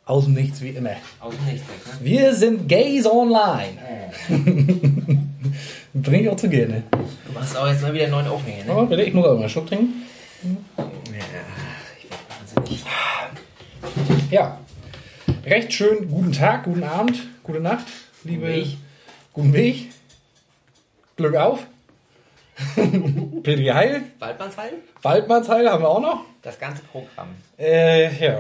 Aus dem Nichts wie immer. Aus dem Nichts, ne? Wir sind Gays Online. Bring ich auch zu gerne. Du machst auch jetzt mal wieder einen neuen Aufhänger, ne? Oh, bitte, ich muss auch mal einen Schluck trinken. Ja, ich werde wahnsinnig. Ja. Recht schön guten Tag, guten Abend, gute Nacht, liebe. Guten Weg. Glück auf. Petri Heil. Waldmannsheil? Waldmannsheil haben wir auch noch. Das ganze Programm. Ja.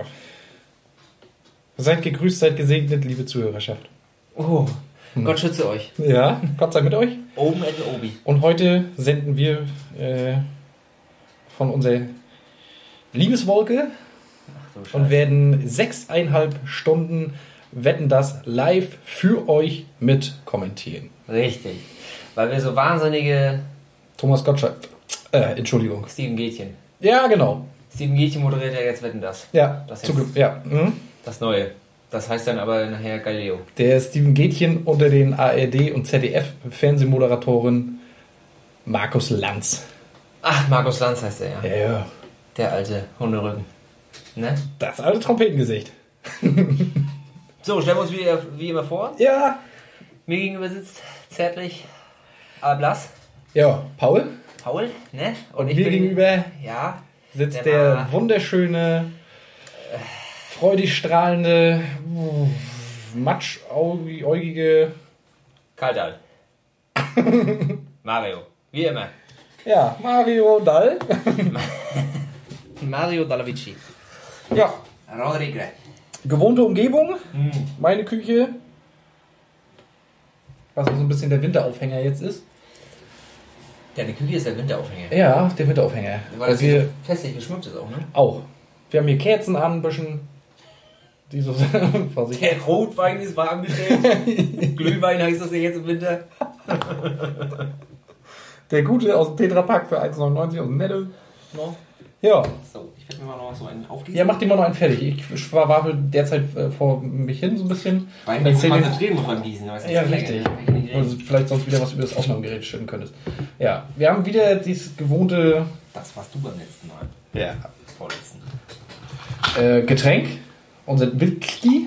Seid gegrüßt, seid gesegnet, liebe Zuhörerschaft. Oh, Gott schütze euch. Ja, Gott sei mit euch. Oben at Obi. Und heute senden wir von unserer Liebeswolke Ach du Scheiße. und werden 6,5 Stunden Wetten das live für euch mit kommentieren. Richtig. Weil wir so wahnsinnige Thomas Gottschalk. Entschuldigung. Steven Gätchen. Ja, genau. Steven Gätchen moderiert ja jetzt Wetten das. Ja, Das zum jetzt- Glück. Ja. Mhm. Das Neue. Das heißt dann aber nachher Galileo. Der Steven Gätchen unter den ARD und ZDF-Fernsehmoderatoren Markus Lanz. Ach, Markus Lanz heißt er ja. Ja, Der alte Hunderücken. Ne? das alte Trompetengesicht. So, stellen wir uns wie immer vor. Ja. Mir gegenüber sitzt zärtlich, aber blass Ja, Paul. Paul, ne? Und mir gegenüber Ja, sitzt Der der war- wunderschöne, freudig strahlende, matschäugige, Kaltal. Mario. Wie immer. ja, Mario Dall. Mario Dallavici. Ja, Rodrigue. gewohnte Umgebung, meine Küche, was auch so ein bisschen der Winteraufhänger jetzt ist. Deine Küche ist der Winteraufhänger. Ja, der Winteraufhänger. Weil das wir hier so festlich geschmückt ist auch, ne? auch. Wir haben hier Kerzen an, ein bisschen, die so vor sich. Der Rotwein ist warm gestellt. Glühwein heißt das ja jetzt im Winter. Der gute aus dem Tetrapack für 1,99 aus dem Netto. No. Ja. So, ich werde mir mal noch so einen aufgießen. Ja, mach dir mal noch einen fertig. Ich schwafel derzeit vor mich hin so ein bisschen. Wein Und muss erzähl man dir- konzentrieren, muss man gießen. aber es ist Ja, zu richtig. länger, ne? Kann ich nicht Also reden. vielleicht sonst wieder was über das Aufnahmegerät schütten könntest. Ja, wir haben wieder dieses gewohnte Das warst du beim letzten Mal. ja. Vorletzten. Getränk. Unser Whisky.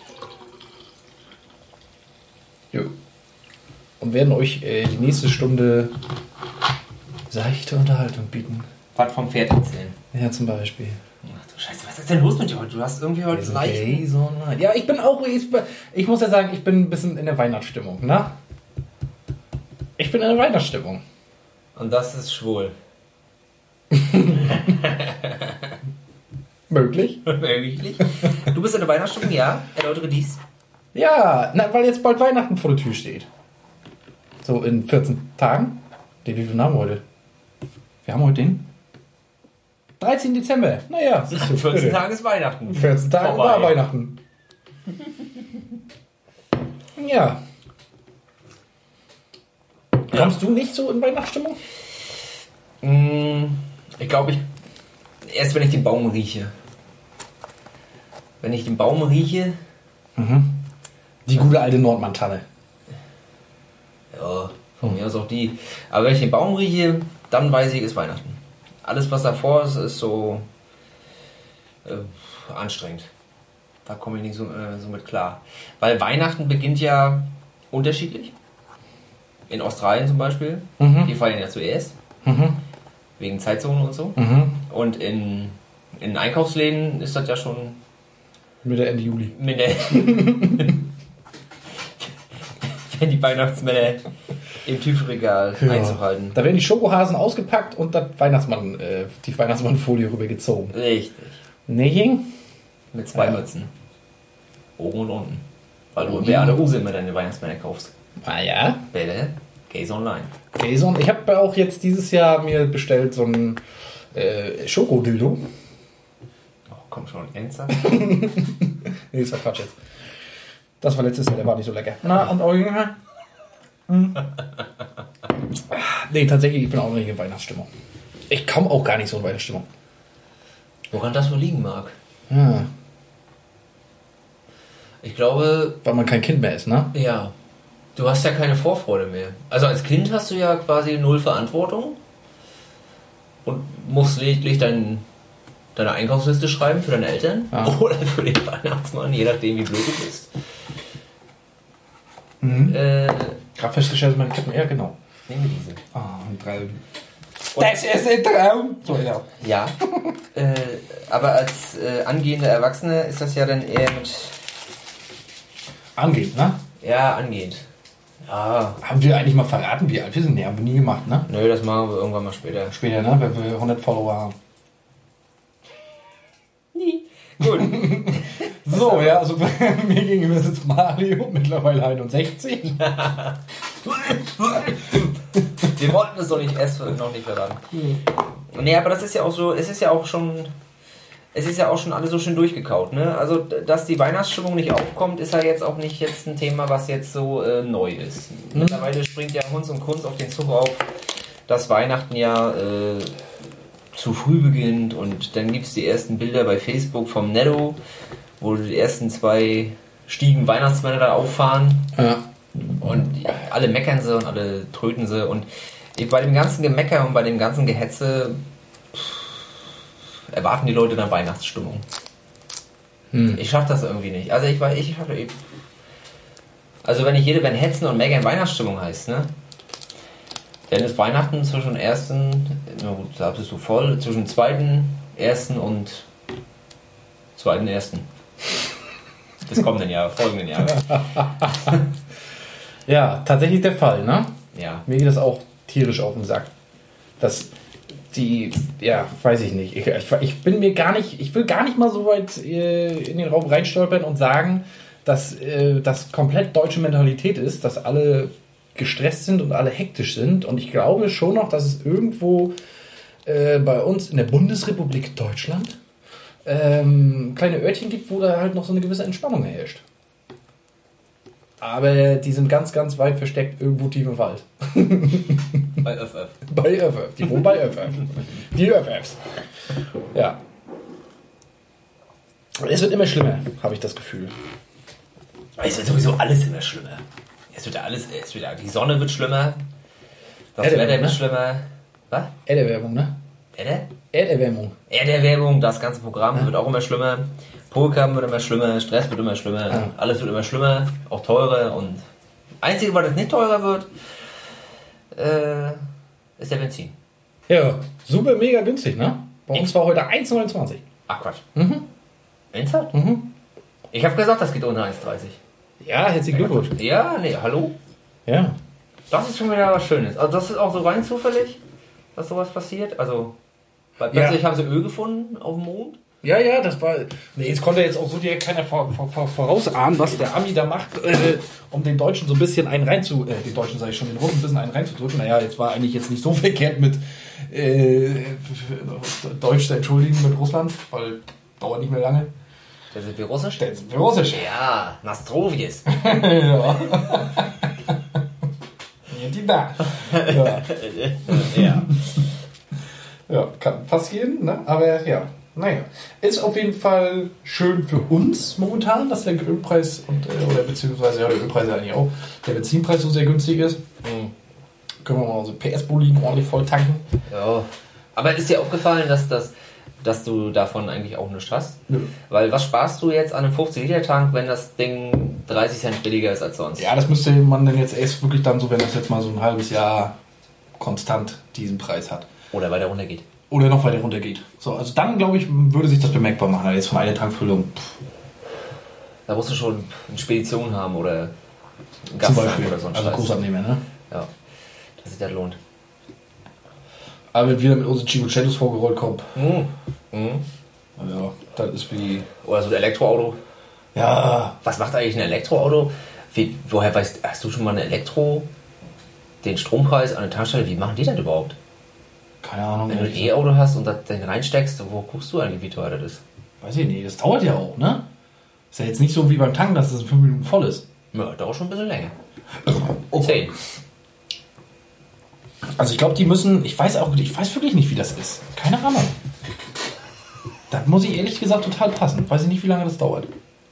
Jo. Und werden euch die nächste Stunde seichte Unterhaltung bieten. Was vom Pferd erzählen. Ja, zum Beispiel. Ach du Scheiße, was ist denn los mit dir heute? Du hast irgendwie heute Also leicht... Gays Online. Ja, ich bin auch, ich muss ja sagen, ich bin ein bisschen in der Weihnachtsstimmung, ne? Ich bin in der Weihnachtsstimmung. Und das ist schwul. Möglich? Wirklich? Du bist in der Weihnachtsstimmung, ja? Erläutere dies. Ja, na, weil jetzt bald Weihnachten vor der Tür steht. So in 14 Tagen. Wie viel haben wir heute? Wir haben heute den 13. Dezember. Naja, siehst du. 14 bitte. Tage ist Weihnachten. 14 Tage Vorbei. war Weihnachten. Ja. Kommst du nicht so in Weihnachtsstimmung? Ich glaube, erst wenn ich den Baum rieche. Wenn ich den Baum rieche, Die gute alte Nordmann-Tanne. ja, von mir aus auch die. Aber wenn ich den Baum rieche, dann weiß ich, ist Weihnachten. Alles, was davor ist, ist so anstrengend. Da komme ich nicht so mit klar. Weil Weihnachten beginnt ja unterschiedlich. In Australien zum Beispiel. Die feiern ja zuerst. Wegen Zeitzone und so. Und in Einkaufsläden ist das ja schon Mitte, Ende Juli. mit der wenn die Weihnachtsmänner im Tiefregal einzuhalten. Da werden die Schokohasen ausgepackt und das die Weihnachtsmannfolie rübergezogen. Richtig. Nee? Mit zwei Mützen. Oben und unten. Weil du in Beate Hose immer deine Weihnachtsmänner kaufst. Ah ja. Bälle, Gays Online. Jason, ich habe auch jetzt dieses Jahr mir bestellt so ein Schokodildo. Oh, komm schon, ernsthaft? Nee, das war Quatsch jetzt. Das war letztes Jahr, der war nicht so lecker. Na, und euch? Nee, tatsächlich, ich bin auch nicht in Weihnachtsstimmung. Ich komme auch gar nicht so in Weihnachtsstimmung. Woran das wohl liegen mag? Ja, Ich glaube, weil man kein Kind mehr ist, ne? ja. Du hast ja keine Vorfreude mehr. Also als Kind hast du ja quasi null Verantwortung und musst lediglich deinen deine Einkaufsliste schreiben für deine Eltern oder für den Weihnachtsmann, je nachdem wie blöd du bist. Gerade festgestellt, meine Ketten, ja genau. Nehmen wir diese. Ein Traum. Das ist ein Traum! So, ja. Ja, aber als angehende Erwachsene ist das ja dann eher mit... Angehend, ne? Ja, angehend. Ja. Haben wir eigentlich mal verraten, wie alt wir sind? Ne, haben wir nie gemacht, ne? Nö, das machen wir irgendwann mal später. Später, ne? Wenn wir 100 Follower haben. Nie. Gut. So, ja, also mir gegenüber sitzt Mario, mittlerweile 61. Wir wollten es doch nicht erst noch nicht verraten. Nee, aber das ist ja auch so, es ist ja auch schon alles so schön durchgekaut, ne? Also, dass die Weihnachtsstimmung nicht aufkommt, ist ja jetzt auch nicht jetzt ein Thema, was jetzt so neu ist. Mittlerweile springt ja Hunz und Kunz auf den Zug auf, dass Weihnachten ja zu früh beginnt und dann gibt es die ersten Bilder bei Facebook vom Netto, wo die ersten 2 Stiegen Weihnachtsmänner da auffahren. Ja. Und alle meckern sie und alle tröten sie. Und bei dem ganzen Gemecker und bei dem ganzen Gehetze erwarten die Leute dann Weihnachtsstimmung. Ich schaffe das irgendwie nicht. Also also wenn Hetzen und Meckern Weihnachtsstimmung heißt, ne? Dann ist Weihnachten zwischen na gut, da bist du voll, zwischen 2.1. und 2.1. des kommenden Jahres, folgenden Jahres. Ja, tatsächlich der Fall, ne? Ja. Mir geht das auch tierisch auf den Sack. Dass die, ja, weiß ich nicht. Ich will gar nicht mal so weit in den Raum reinstolpern und sagen, dass das komplett deutsche Mentalität ist, dass alle gestresst sind und alle hektisch sind. Und ich glaube schon noch, dass es irgendwo bei uns in der Bundesrepublik Deutschland kleine Örtchen gibt, wo da halt noch so eine gewisse Entspannung herrscht. Aber die sind ganz, ganz weit versteckt irgendwo tief im Wald. Bei ÖFF. Bei ÖFF. Die wohnen bei ÖFF. Die ÖFFs. Ja. Es wird immer schlimmer, habe ich das Gefühl. Es wird sowieso alles immer schlimmer. Die Sonne wird schlimmer. Das Wetter wird schlimmer. Was? Erderwärmung, ne? Erderwärmung. Erderwärmung, das ganze Programm wird auch immer schlimmer. Polkappen wird immer schlimmer, Stress wird immer schlimmer, alles wird immer schlimmer, auch teurer. Und einzige, was jetzt nicht teurer wird, ist der Benzin. Ja, super mega günstig, ne? Bei uns war heute 1,29. Ach Quatsch. Ernsthaft? Ich habe gesagt, das geht unter 1,30. Ja, herzlichen Glückwunsch. Ja, nee, hallo? Ja. Das ist schon wieder was Schönes. Also das ist auch so rein zufällig, dass sowas passiert. Also, weil plötzlich haben sie Öl gefunden auf dem Mond. Ja, das war... Nee, jetzt konnte jetzt auch so direkt keiner vorausahnen, was der Ami da macht, um den Deutschen so ein bisschen einen den Deutschen sage ich schon, den Russen ein bisschen einen reinzudrücken. Naja, jetzt war eigentlich jetzt nicht so verkehrt mit Deutsch zu entschuldigen mit Russland, weil dauert nicht mehr lange. Da sind wir russisch? Ja, Nastrovjes. Ja. Die da. Ja. Ja. Ja, kann passieren, ne? Aber ja, naja. Ist auf jeden Fall schön für uns momentan, dass der Ölpreis oder beziehungsweise ja, der Ölpreis ja eigentlich auch, der Benzinpreis so sehr günstig ist. Können wir mal unsere PS-Boliden ordentlich voll tanken. Ja. Aber ist dir aufgefallen, dass du davon eigentlich auch nichts hast? Nö. Weil was sparst du jetzt an einem 50-Liter-Tank, wenn das Ding 30 Cent billiger ist als sonst? Ja, das müsste man dann jetzt erst wirklich dann so, wenn das jetzt mal so ein halbes Jahr konstant diesen Preis hat. Oder weiter runter geht. Oder noch weiter runter geht. So, also dann, glaube ich, würde sich das bemerkbar machen. Also jetzt von einer Tankfüllung. Da musst du schon eine Spedition haben oder einen Zum Gastank Beispiel. oder so ein Also Scheiß. Großabnehmer, ne? Ja, dass sich das lohnt. Aber wenn wir mit unseren Cinquecentos vorgerollt kommen, ja, das ist wie... Oder so ein Elektroauto. Ja. Was macht eigentlich ein Elektroauto? Woher hast du schon mal den Strompreis an der Tankstelle, wie machen die das überhaupt? Keine Ahnung. Wenn du ein E-Auto hast und das dann reinsteckst, wo guckst du eigentlich, wie teuer das ist? Weiß ich nicht, das dauert ja auch, ne? Ist ja jetzt nicht so wie beim Tanken, dass es in 5 Minuten voll ist. Ja, dauert schon ein bisschen länger. Oh. 10. Also ich glaube, die müssen... Ich weiß wirklich nicht, wie das ist. Keine Ahnung. Das muss ich ehrlich gesagt total passen. Weiß ich nicht, wie lange das dauert.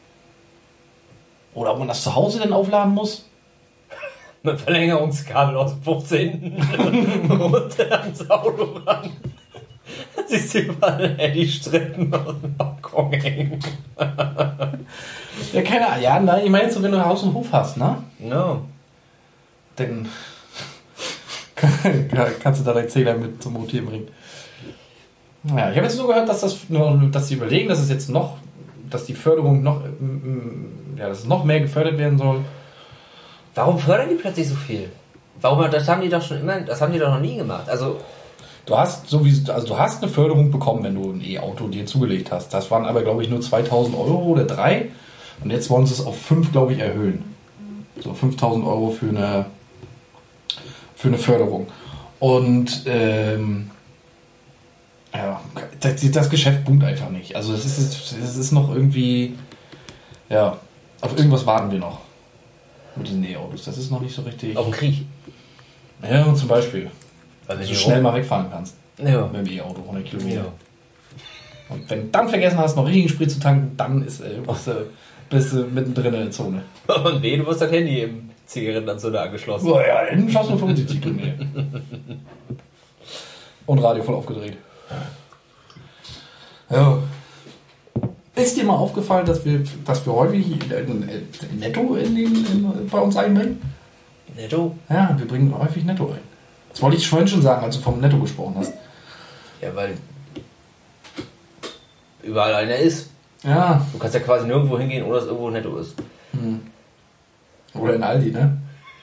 Oder ob man das zu Hause denn aufladen muss? Mit Verlängerungskabel aus dem 15. runter ans Auto ran. Siehst du überall die Strippen auf dem Balkon hängen. Ja, keine Ahnung. Ja, nein, ich meine jetzt so, wenn du Haus und Hof hast, ne? No. Dann kannst du da deinen Zähler mit zum Rotieren bringen. Ja, ich habe jetzt nur gehört, dass sie überlegen, dass es jetzt noch, dass die Förderung noch, dass es noch mehr gefördert werden soll. Warum fördern die plötzlich so viel? Warum? Das haben die doch noch nie gemacht. Also du hast eine Förderung bekommen, wenn du ein E-Auto dir zugelegt hast. Das waren aber, glaube ich, nur 2.000 Euro oder 3. Und jetzt wollen sie es auf 5, glaube ich, erhöhen. So 5.000 Euro für eine Förderung. Und das Geschäft boomt einfach nicht. Also es ist noch irgendwie, ja, auf irgendwas warten wir noch mit diesen E-Autos. Das ist noch nicht so richtig. Auf den Krieg. Ja, zum Beispiel. Weil du schnell mal wegfahren kannst. Ja. Mit dem E-Auto, 100 Kilometer. Ja. Und wenn du dann vergessen hast, noch richtigen Sprit zu tanken, dann bist du mittendrin in der Zone. Und du wirst das Handy im Zigarettenanzünder angeschlossen. Oh ja, dann schaffst du 75 Kilometer. Und Radio voll aufgedreht. Ja. Ist dir mal aufgefallen, dass wir häufig Netto bei uns einbringen? Netto? Ja, wir bringen häufig Netto ein. Das wollte ich vorhin schon sagen, als du vom Netto gesprochen hast. Ja, weil überall einer ist. Ja. Du kannst ja quasi nirgendwo hingehen, ohne dass irgendwo Netto ist. Oder in Aldi, ne?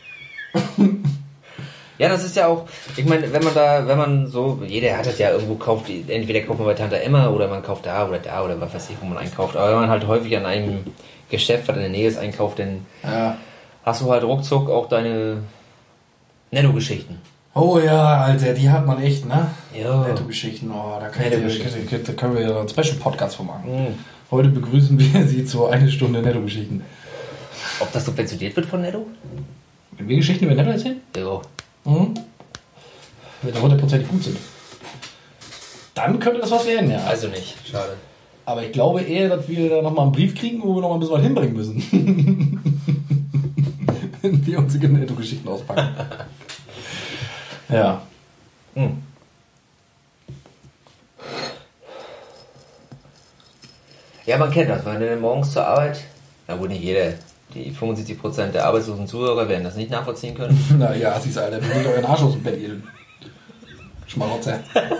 Ja, das ist ja auch, ich meine, wenn man so, jeder hat das ja irgendwo kauft, entweder kauft man bei Tante Emma oder man kauft da oder was weiß ich, wo man einkauft. Aber wenn man halt häufig an einem Geschäft, was in der Nähe ist, einkauft, dann hast du halt ruckzuck auch deine Netto-Geschichten. Oh ja, Alter, die hat man echt, ne? Ja. Netto-Geschichten, da können wir ja einen Special-Podcast von machen. Heute begrüßen wir Sie zu 1 Stunde Netto-Geschichten. Ob das subventioniert wird von Netto? Wenn wir Geschichten über Netto erzählen? Ja. Wenn die 100% gut sind. Dann könnte das was werden, ja. Also nicht, schade. Aber ich glaube eher, dass wir da nochmal einen Brief kriegen, wo wir nochmal ein bisschen was hinbringen müssen. Wenn wir unsere Netto-Geschichten auspacken. Ja. Ja, man kennt das, wenn du morgens zur Arbeit, na gut, nicht jeder, die 75% der arbeitslosen Zuhörer werden das nicht nachvollziehen können. Na ja, Assis, Alter, bewegt euren Arsch aus dem Bett, ihr Schmarotzer.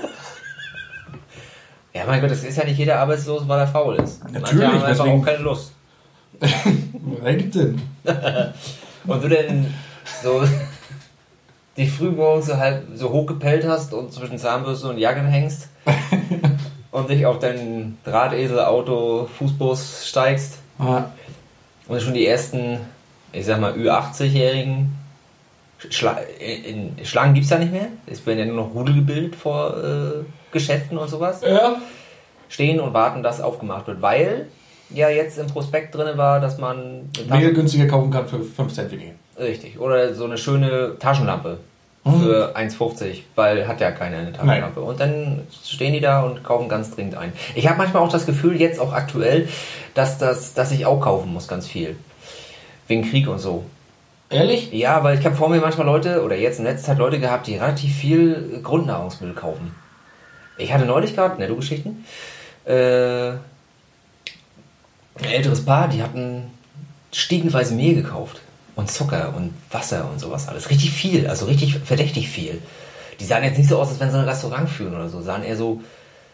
Ja, mein Gott, das ist ja nicht jeder arbeitslos, weil er faul ist. Natürlich, manche haben einfach deswegen auch keine Lust. Wer gibt denn? Und du denn so dich frühmorgens so hochgepellt hast und zwischen Zahnbürste und Jacken hängst und dich auf dein Drahtesel, Auto, Fußbus steigst und schon die ersten, ich sag mal, Ü80-Jährigen Schlangen gibt's da nicht mehr. Es werden ja nur noch Rudel gebildet vor Geschäften und sowas. Ja. Stehen und warten, dass aufgemacht wird, weil ja jetzt im Prospekt drin war, dass man Mehl günstiger kaufen kann für 5 Cent weniger. Richtig. Oder so eine schöne Taschenlampe für 1,50, weil hat ja keiner eine Taschenlampe. Nein. Und dann stehen die da und kaufen ganz dringend ein. Ich habe manchmal auch das Gefühl, jetzt auch aktuell, dass ich auch kaufen muss, ganz viel. Wegen Krieg und so. Ehrlich? Ja, weil ich habe vor mir manchmal Leute, oder jetzt in letzter Zeit Leute gehabt, die relativ viel Grundnahrungsmittel kaufen. Ich hatte neulich gerade, Netto-Geschichten, ein älteres Paar, die hatten stiegenweise Mehl gekauft. Und Zucker und Wasser und sowas alles. Richtig viel, also richtig verdächtig viel. Die sahen jetzt nicht so aus, als wenn sie ein Restaurant führen oder so. Sahen eher so,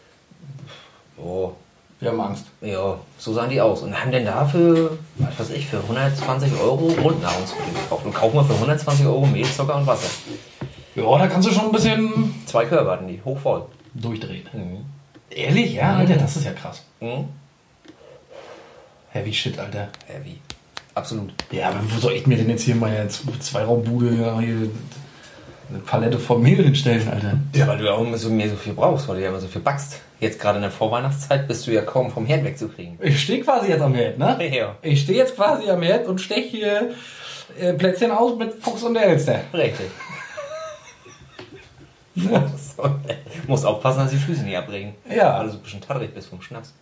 wir haben Angst. Ja, so sahen die aus. Und haben denn dafür, was weiß ich, für 120 Euro Grundnahrungsmittel gekauft. Und kaufen wir für 120 Euro Mehl, Zucker und Wasser. Ja, da kannst du schon ein bisschen 2 Körbe hatten die, hochvoll. Durchdrehen. Ehrlich? Ja, Alter, das ist ja krass. Heavy shit, Alter. Heavy. Absolut. Ja, aber wo soll ich mir denn jetzt hier meine 2-Raumbude hier eine Palette voll Mehl hinstellen, Alter? Ja, weil du ja auch immer so viel brauchst, weil du ja immer so viel backst. Jetzt gerade in der Vorweihnachtszeit bist du ja kaum vom Herd wegzukriegen. Ich stehe quasi jetzt am Herd, ne? Ja. Ich stehe jetzt quasi am Herd und steche hier Plätzchen aus mit Fuchs und der Elster. Richtig. Ja. Musst aufpassen, dass die Füße nicht abregen. Ja. Weil du so ein bisschen tattrig bist vom Schnaps.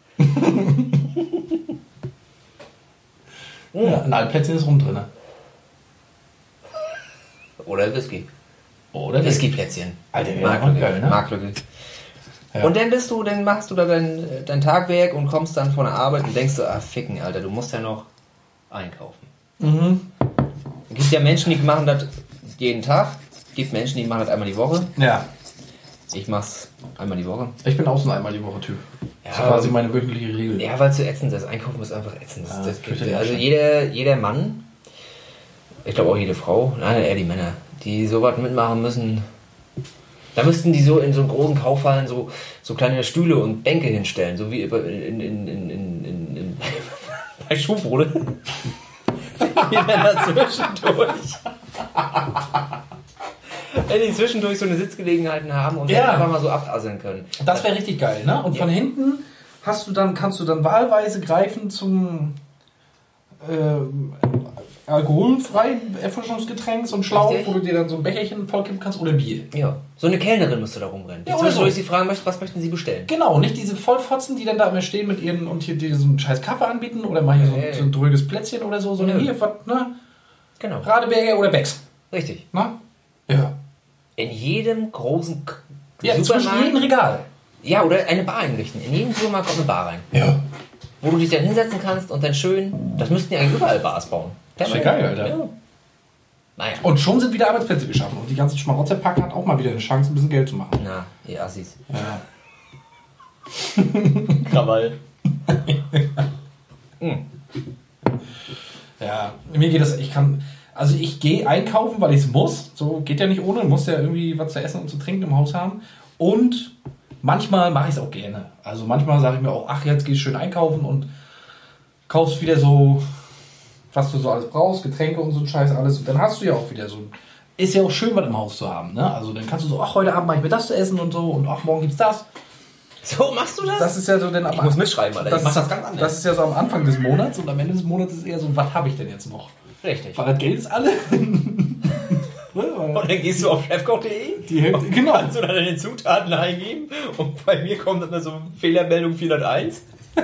Ja, ein Altplätzchen ist rum drin. Oder Whisky. Oder Whisky-Plätzchen. Alter, Marklücke. geil, ne? Marklücke. Ja. Und dann machst du da dein Tagwerk und kommst dann von der Arbeit und denkst du, ficken, Alter, du musst ja noch einkaufen. Es gibt ja Menschen, die machen das jeden Tag. Es gibt Menschen, die machen das einmal die Woche. Ja. Ich mach's einmal die Woche. Ich bin auch so ein einmal die Woche Typ. Ja, das ist quasi meine wöchentliche Regel. Ja, weil es so ätzend ist. Einkaufen ist einfach ätzend. Ja, Also jeder Mann, ich glaube auch jede Frau, nein, eher die Männer, die sowas mitmachen müssen. Da müssten die so in so einem großen Kaufhallen so kleine Stühle und Bänke hinstellen, so wie bei Schuhbrille. Die Männer zwischendurch. Wenn die zwischendurch so eine Sitzgelegenheiten haben und dann einfach mal so abasseln können. Das wäre richtig geil, ne? Und von hinten kannst du dann wahlweise greifen zum alkoholfreien Erfrischungsgetränk, so ein Schlauch, wo du dir dann so ein Becherchen vollkippen kannst oder Bier. Ja, so eine Kellnerin müsste da rumrennen. Die zwischendurch sie fragen möchte, was möchten sie bestellen? Genau, nicht diese Vollfotzen, die dann da immer stehen mit ihren und hier diesen scheiß Kaffee anbieten oder mal hier so ein dröges Plätzchen oder so, sondern hier, was, ne? Genau. Radeberger oder Becks. Richtig. Na? Ja. In jedem großen Supermarkt. Zwischen jedem Regal. Ja, oder eine Bar einrichten. In jedem Supermarkt kommt eine Bar rein. Ja. Wo du dich dann hinsetzen kannst und dann schön, das müssten ja eigentlich überall Bars bauen. Das wäre geil, Alter. Ja. Naja. Und schon sind wieder Arbeitsplätze geschaffen. Und die ganze Schmarotzerpack hat auch mal wieder eine Chance, ein bisschen Geld zu machen. Na, ihr Assis. Ja. Krawall. Ja, mir geht das, ich gehe einkaufen, weil ich es muss. So geht ja nicht ohne, muss ja irgendwie was zu essen und zu trinken im Haus haben. Und manchmal mache ich es auch gerne. Also manchmal sage ich mir auch, ach, jetzt gehe ich schön einkaufen und kaufst wieder so, was du so alles brauchst, Getränke und so ein Scheiß alles. Und dann hast du ja auch wieder so, ist ja auch schön, was im Haus zu haben. Ne? Also dann kannst du so, ach, heute Abend mache ich mir das zu essen und so und ach, morgen gibt's das. So machst du das? Das ist ja so dann ich muss mitschreiben, Alter. Ich mach das ganz anders. Das ist ja so am Anfang des Monats und am Ende des Monats ist es eher so, was habe ich denn jetzt noch? Richtig. Weil das Geld ist alle. Und dann gehst du auf chefkoch.de die Hälfte, genau. Kannst du dann deine Zutaten eingeben und bei mir kommt dann so Fehlermeldung 401.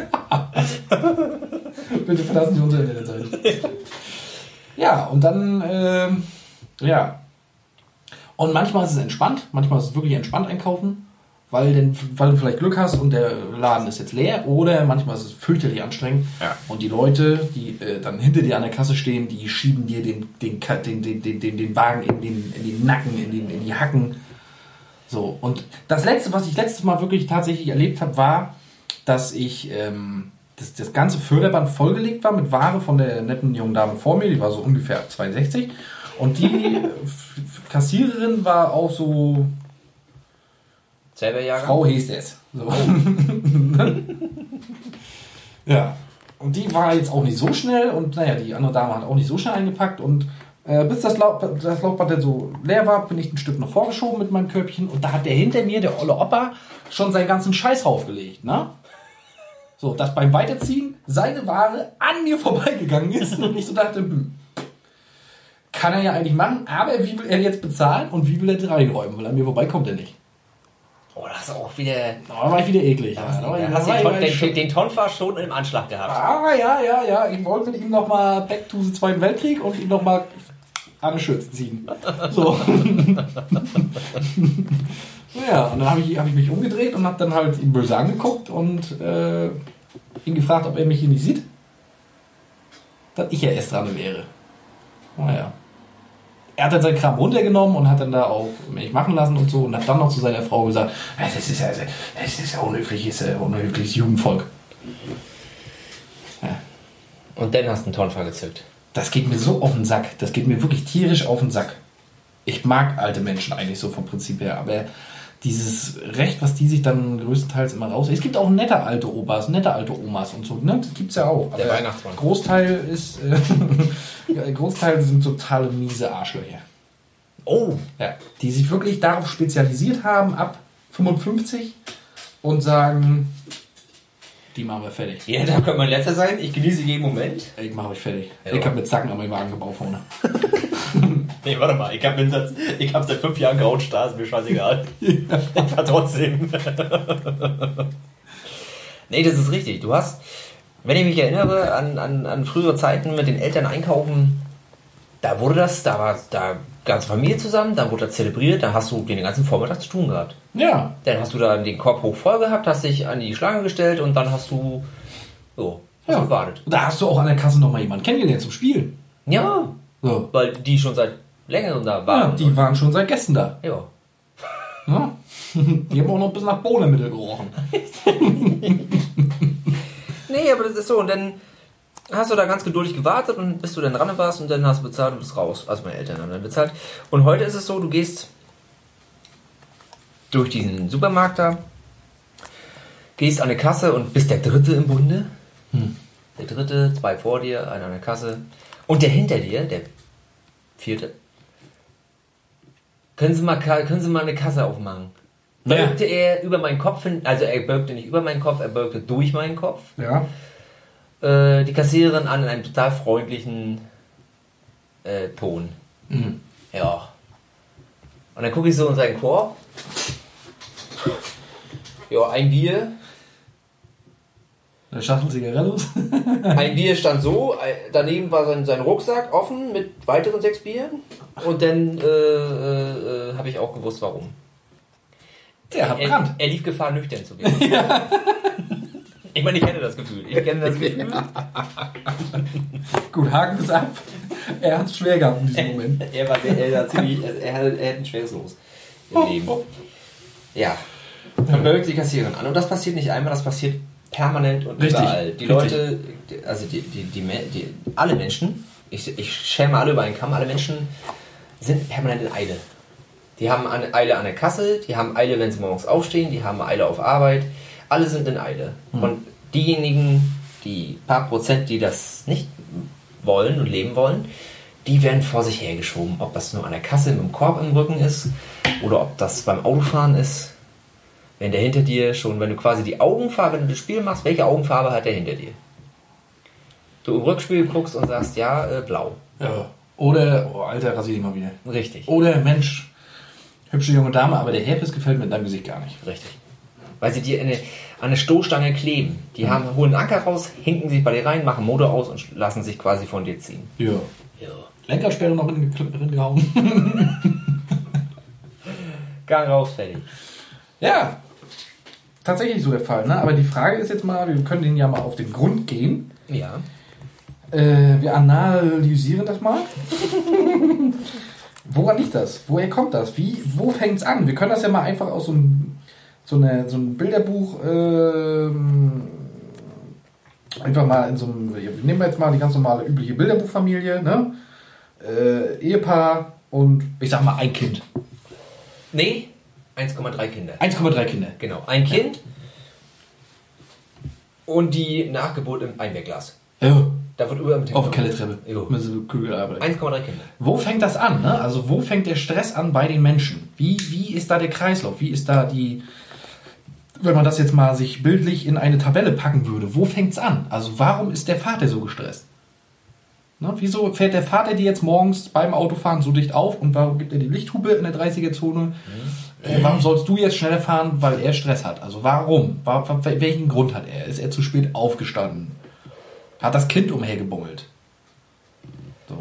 Bitte verlassen Sie unsere Internetseite. Ja, und dann, ja. Und manchmal ist es entspannt, manchmal ist es wirklich entspannt einkaufen, weil du vielleicht Glück hast und der Laden ist jetzt leer, oder manchmal ist es fürchterlich anstrengend. Ja. Und die Leute, die dann hinter dir an der Kasse stehen, die schieben dir den Wagen in den Nacken, in die Hacken. So, und das Letzte, was ich letztes Mal wirklich tatsächlich erlebt habe, war, dass ich das ganze Förderband vollgelegt war mit Ware von der netten jungen Dame vor mir, die war so ungefähr 62. Und die Kassiererin war auch so... Selber Jahrgang? Frau hieß es. So. Ja. Und die war jetzt auch nicht so schnell und naja, die andere Dame hat auch nicht so schnell eingepackt und bis das Laufband dann so leer war, bin ich ein Stück noch vorgeschoben mit meinem Körbchen und da hat der hinter mir, der olle Opa, schon seinen ganzen Scheiß raufgelegt, ne? So, dass beim Weiterziehen seine Ware an mir vorbeigegangen ist und ich so dachte, kann er ja eigentlich machen, aber wie will er jetzt bezahlen und wie will er reinräumen, weil an mir vorbeikommt er nicht. Oh, das ist auch wieder... Da war ich wieder eklig. Den Tonfahrt schon im Anschlag gehabt. Ah, ja. Ich wollte mit ihm nochmal back to the Zweiten Weltkrieg und ihm nochmal an den Schürze ziehen. So. Ja, und dann hab ich mich umgedreht und habe dann halt ihn böse angeguckt und ihn gefragt, ob er mich hier nicht sieht. Dass ich ja erst dran wäre. Naja. Er hat dann seinen Kram runtergenommen und hat dann da auch mich machen lassen und so und hat dann noch zu seiner Frau gesagt, das ist ja unhöfliches Jugendvolk. Ja. Und dann hast du einen Tonfall gezückt. Das geht mir so auf den Sack. Das geht mir wirklich tierisch auf den Sack. Ich mag alte Menschen eigentlich so vom Prinzip her, aber dieses Recht, was die sich dann größtenteils immer raus... Es gibt auch nette alte Opas, nette alte Omas und so, ne? Das gibt's ja auch. Aber der Weihnachtsmann. Großteil sind totale miese Arschlöcher. Oh! Ja, die sich wirklich darauf spezialisiert haben, ab 55 und sagen, die machen wir fertig. Ja, da könnte man letzter sein. Ich genieße jeden Moment. Ich mache euch fertig. Ja. Ich habe mit Zacken an meinem Wagen gebaut vorne. Nee, warte mal. Ich hab seit 5 Jahren grauen Star, ist mir scheißegal. Ich fahr trotzdem. Nee, das ist richtig. Du hast, wenn ich mich erinnere, an frühere Zeiten mit den Eltern einkaufen, Da war da ganze Familie zusammen, dann wurde das zelebriert, dann hast du den ganzen Vormittag zu tun gehabt. Ja. Dann hast du da den Korb hoch voll gehabt, hast dich an die Schlange gestellt und dann hast du gewartet. Da hast du auch an der Kasse nochmal jemanden kennengelernt zum Spielen. Ja. So. Weil die schon seit längerem da waren. Ja, die waren schon seit gestern da. Ja. Ja. Die haben auch noch bis nach Bohnemittel gerochen. Nee, aber das ist so. Und dann hast du da ganz geduldig gewartet und bis du dann dran warst und dann hast du bezahlt und bist raus. Also meine Eltern haben dann bezahlt. Und heute ist es so, du gehst durch diesen Supermarkt da, gehst an eine Kasse und bist der Dritte im Bunde. Der Dritte, 2 vor dir, einer an der Kasse. Und der hinter dir, der Vierte. Können Sie mal eine Kasse aufmachen? Beugte er über meinen Kopf hin, also er beugte nicht über meinen Kopf, er beugte durch meinen Kopf. Ja. Die Kassiererin an in einem total freundlichen Ton. Mhm. Ja. Und dann gucke ich so in seinen Korb. Ja, ein Bier. Eine Schachtel Zigarettos. Ein Bier stand so, daneben war sein Rucksack offen mit weiteren 6 Bieren. Und dann habe ich auch gewusst, warum. Der hat Brand. Er lief Gefahr, nüchtern zu werden. Ja. Ich meine, ich kenne das Gefühl. Gut, Haken ist ab. Er hat es schwer gehabt in diesem Moment. Er hat ein schweres Los im Leben. Ja. Dann beugt die Kassiererin an. Und das passiert nicht einmal, das passiert permanent und überall. Die Leute, also alle Menschen, ich schäme alle über einen Kamm, alle Menschen sind permanent in Eile. Die haben Eile an der Kasse, die haben Eile, wenn sie morgens aufstehen, die haben Eile auf Arbeit. Alle sind in Eile. Und diejenigen, die paar Prozent, die das nicht wollen und leben wollen, die werden vor sich hergeschoben. Ob das nur an der Kasse mit dem Korb im Rücken ist oder ob das beim Autofahren ist. Wenn der hinter dir schon, wenn du quasi die Augenfarbe, wenn du das Spiel machst, welche Augenfarbe hat der hinter dir? Du im Rückspiel guckst und sagst, ja, blau. Ja. Oder, oh Alter, rasier dich mal wieder. Richtig. Oder, Mensch, hübsche junge Dame, aber der Herpes gefällt mir in deinem Gesicht gar nicht. Richtig. Weil sie dir an eine Stoßstange kleben. Die holen einen Anker raus, hinken sich bei dir rein, machen Motor aus und lassen sich quasi von dir ziehen. Ja. Lenkersperre noch in gehauen. Gang raus, fertig. Ja, tatsächlich so der Fall. Ne? Aber die Frage ist jetzt mal, wir können denen ja mal auf den Grund gehen. Ja. Wir analysieren das mal. Woran liegt das? Woher kommt das? Wo fängt es an? Wir können das ja mal einfach aus so einem Bilderbuch einfach mal in so einem, nehmen wir jetzt mal die ganz normale übliche Bilderbuchfamilie, ne? Ehepaar und ich sag mal ein Kind. Nee, 1,3 Kinder. 1,3 Kinder. Genau, ein Kind und die Nachgeburt im Einwegglas. Ja. Da wird über mit auf der Kellertreppe. 1,3 Kinder. Wo fängt das an? Ne? Also wo fängt der Stress an bei den Menschen? Wie ist da der Kreislauf? Wie ist da die... Wenn man das jetzt mal sich bildlich in eine Tabelle packen würde, wo fängt es an? Also warum ist der Vater so gestresst? Ne? Wieso fährt der Vater dir jetzt morgens beim Autofahren so dicht auf und warum gibt er die Lichthupe in der 30er-Zone? Warum sollst du jetzt schneller fahren, weil er Stress hat? Also warum? Welchen Grund hat er? Ist er zu spät aufgestanden? Hat das Kind umhergebummelt? So.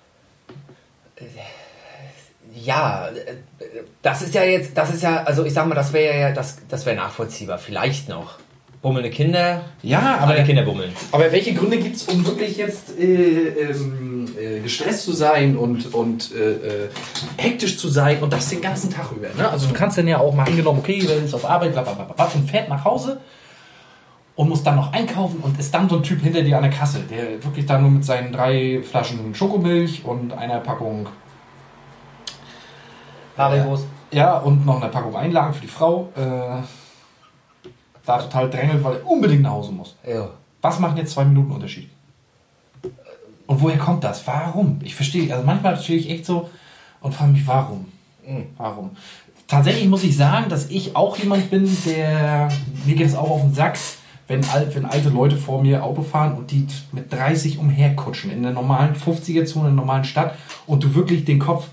Ja, das ist ja, also ich sag mal, das wäre nachvollziehbar. Vielleicht noch. Bummelnde Kinder. Ja, aber Kinder bummeln. Aber welche Gründe gibt es, um wirklich jetzt gestresst zu sein und hektisch zu sein und das den ganzen Tag über? Ne? Also du kannst dann ja auch mal angenommen, okay, der ist auf Arbeit, blablabla, und fährt nach Hause und muss dann noch einkaufen und ist dann so ein Typ hinter dir an der Kasse, der wirklich da nur mit seinen 3 Flaschen Schokomilch und einer Packung Haribos. Ja, und noch eine Packung Einlagen für die Frau da total drängelt, weil er unbedingt nach Hause muss. Ja. Was machen jetzt 2 Minuten Unterschied? Und woher kommt das? Warum? Ich verstehe, also manchmal stehe ich echt so und frage mich, warum? Warum? Tatsächlich muss ich sagen, dass ich auch jemand bin, mir geht es auch auf den Sack, wenn alte Leute vor mir Auto fahren und die mit 30 umherkutschen in der normalen 50er-Zone, in der normalen Stadt und du wirklich den Hut,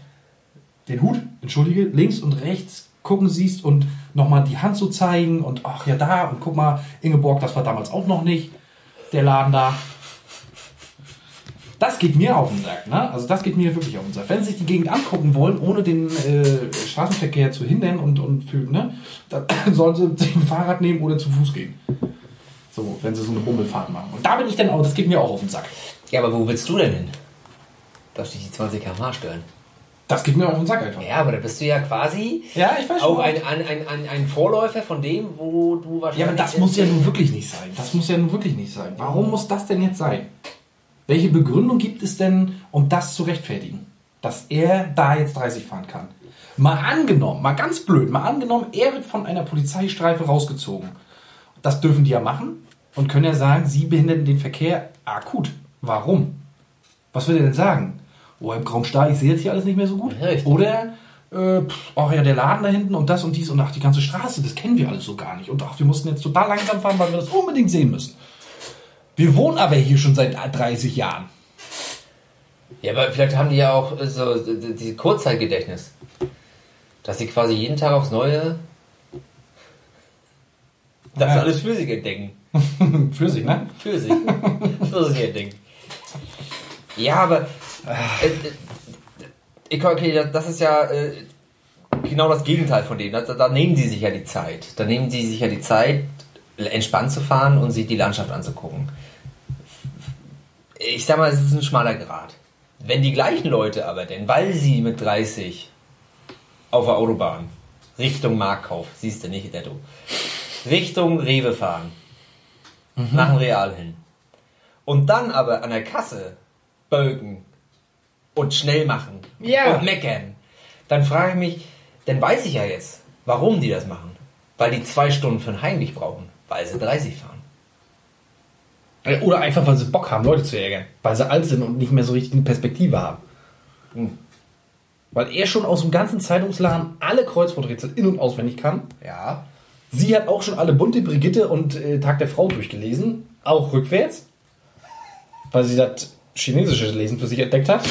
links und rechts gucken siehst und nochmal die Hand so zeigen und ach ja da und guck mal, Ingeborg, das war damals auch noch nicht, der Laden da. Das geht mir auf den Sack, ne? Also das geht mir wirklich auf den Sack. Wenn Sie sich die Gegend angucken wollen, ohne den Straßenverkehr zu hindern und für, ne, dann sollen Sie sich ein Fahrrad nehmen oder zu Fuß gehen. So, wenn Sie so eine Bummelfahrt machen. Und da bin ich dann auch, das geht mir auch auf den Sack. Ja, aber wo willst du denn hin? Darf dich die 20 km/h stören? Das geht mir auf den Sack einfach. Ja, aber da bist du ja quasi ja, ich weiß auch schon. ein Vorläufer von dem, wo du wahrscheinlich... Ja, aber das muss ja nun wirklich nicht sein. Das muss ja nun wirklich nicht sein. Warum muss das denn jetzt sein? Welche Begründung gibt es denn, um das zu rechtfertigen? Dass er da jetzt 30 fahren kann? Mal angenommen, mal ganz blöd, mal angenommen, er wird von einer Polizeistreife rausgezogen. Das dürfen die ja machen und können ja sagen, sie behindern den Verkehr akut. Warum? Was will er denn sagen? Oh, im Grauen Stahl, ich sehe jetzt hier alles nicht mehr so gut. Richtig. Oder, ach ja, der Laden da hinten und das und dies und ach, die ganze Straße, das kennen wir alles so gar nicht. Und ach, wir mussten jetzt total langsam fahren, weil wir das unbedingt sehen müssen. Wir wohnen aber hier schon seit 30 Jahren. Ja, aber vielleicht haben die ja auch so die Kurzzeitgedächtnis. Dass sie quasi jeden Tag aufs Neue das alles für sich entdecken. Für sich, ne? Für sich. Für sich entdecken. Ja, aber okay, das ist ja genau das Gegenteil von dem. Da nehmen die sich ja die Zeit. Da nehmen die sich ja die Zeit, entspannt zu fahren und sich die Landschaft anzugucken. Ich sag mal, es ist ein schmaler Grat. Wenn die gleichen Leute aber denn, weil sie mit 30 auf der Autobahn Richtung Marktkauf, siehst du nicht, Netto, Richtung Rewe fahren, nach dem Real hin und dann aber an der Kasse bölken und schnell machen und meckern, dann frage ich mich, dann weiß ich ja jetzt, warum die das machen. Weil die 2 Stunden für einen Heimweg brauchen, weil sie 30 fahren. Oder einfach, weil sie Bock haben, Leute zu ärgern. Weil sie alt sind und nicht mehr so richtig eine Perspektive haben. Weil er schon aus dem ganzen Zeitungsladen alle Kreuzworträtsel in- und auswendig kann. Ja. Sie hat auch schon alle Bunte Brigitte und Tag der Frau durchgelesen. Auch rückwärts. Weil sie das chinesische Lesen für sich entdeckt hat.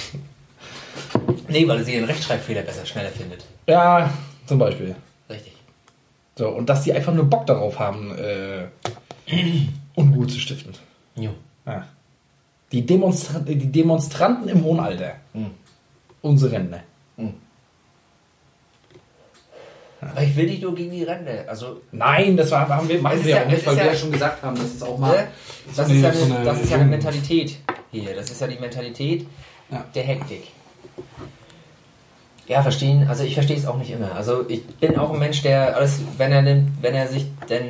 Nee, weil sie den Rechtschreibfehler schneller findet. Ja, zum Beispiel. Richtig. So, und dass die einfach nur Bock darauf haben, Unruhe zu stiften. Jo. Ja. Die Demonstranten im hohen Alter. Unsere Rentner. Aber ich will nicht nur gegen die Rente. Also, Nein, das machen wir ja auch nicht, weil ja, wir ja schon gesagt haben, dass es auch mal... das ist ja eine Mentalität hier. Das ist ja die Mentalität der Hektik. Ja, verstehen. Also ich verstehe es auch nicht immer. Also ich bin auch ein Mensch, der alles, wenn er sich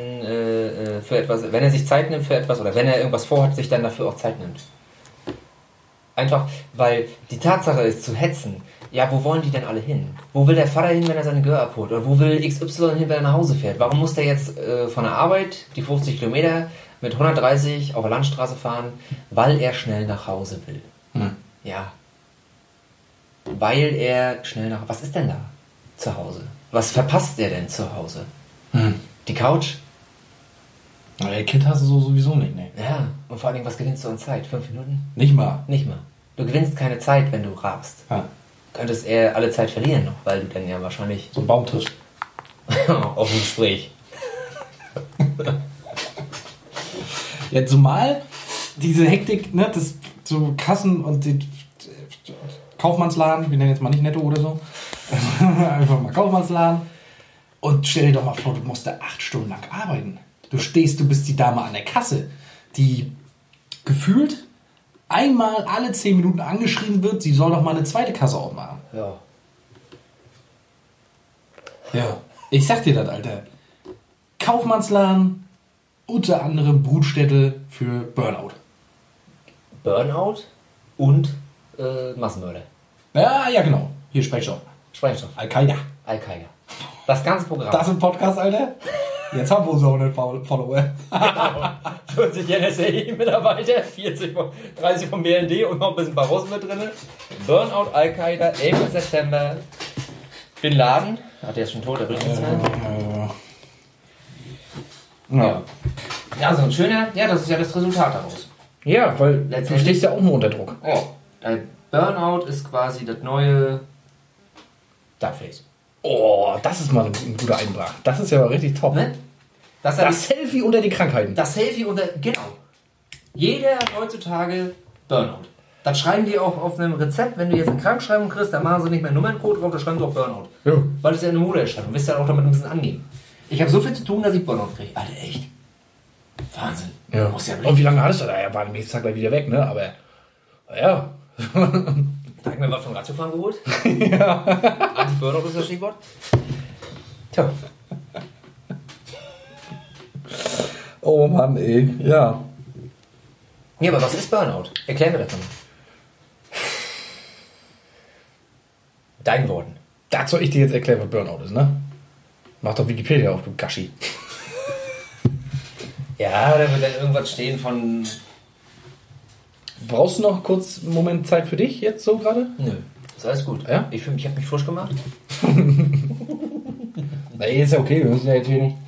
Zeit nimmt für etwas oder wenn er irgendwas vorhat, sich dann dafür auch Zeit nimmt. Einfach, weil die Tatsache ist, zu hetzen, ja, wo wollen die denn alle hin? Wo will der Vater hin, wenn er seine Gehör abholt? Oder wo will XY hin, wenn er nach Hause fährt? Warum muss der jetzt von der Arbeit die 50 Kilometer mit 130 auf der Landstraße fahren? Weil er schnell nach Hause will. Ja. Weil er schnell nach... Was ist denn da zu Hause? Was verpasst er denn zu Hause? Die Couch? Na, der Kind hast du sowieso nicht, ne? Ja, und vor allen Dingen, was gewinnst du an Zeit? 5 Minuten? Nicht mal. Nicht mal. Du gewinnst keine Zeit, wenn du rast. Ja. Könntest eher alle Zeit verlieren noch, weil du dann ja wahrscheinlich... So ein Baumtisch. auf dem Gespräch. Ja, zumal diese Hektik, ne, das so Kassen und die Kaufmannsladen, wir nennen jetzt mal nicht Netto oder so, einfach mal Kaufmannsladen und stell dir doch mal vor, du musst da 8 Stunden lang arbeiten. Du bist die Dame an der Kasse, die gefühlt einmal alle 10 Minuten angeschrieben wird, sie soll doch mal eine zweite Kasse aufmachen. Ja. Ja, ich sag dir das, Alter. Kaufmannsladen, unter anderem Brutstätte für Burnout. Burnout und Massenmörder. Ja, genau. Hier Sprengstoff. Al-Qaida. Al-Qaida. Das ganze Programm. Das ist ein Podcast, Alter. Jetzt haben wir so eine Follower. 40 NSA-Mitarbeiter, 30 vom BND und noch ein bisschen Barros mit drin. Burnout, Al-Qaida, 11. September. Bin Laden. Hat der ist schon tot, der bringt nichts mehr. Ja. Ja, so ein schöner, ja, das ist ja das Resultat daraus. Ja, weil du stehst ja auch nur unter Druck. Oh, Burnout ist quasi das neue Duckface. Oh, das ist mal ein guter Eintrag. Das ist ja mal richtig top. Ne? Das Selfie unter die Krankheiten. Das Selfie unter, genau. Jeder hat heutzutage Burnout. Das schreiben die auch auf einem Rezept, wenn du jetzt eine Krankschreibung kriegst, dann machen sie nicht mehr Nummerncode drauf, da schreiben sie auch Burnout. Ja. Weil das ja eine Modeerscheinung, willst du ja auch damit ein bisschen angeben. Ich habe so viel zu tun, dass ich Burnout kriege. Alter, echt. Wahnsinn. Ja. Muss ja Und wie lange hattest du da? Er war am nächsten Tag gleich wieder weg, ne? Aber, ja. Sag mir was vom Radiofahren geholt? Ja. Anti-Burnout ist das Stichwort. Tja. Oh Mann, ey. Ja. Ja, aber was ist Burnout? Erklär mir das mal. Deinen Worten. Das soll ich dir jetzt erklären, was Burnout ist, ne? Mach doch Wikipedia auf, du Gaschi. Ja, da wird dann irgendwas stehen von... Brauchst du noch kurz einen Moment Zeit für dich jetzt so gerade? Nö, ist alles gut. Ja? Ich habe mich frisch gemacht. Nee, ist ja okay, wir müssen ja jetzt hier nicht...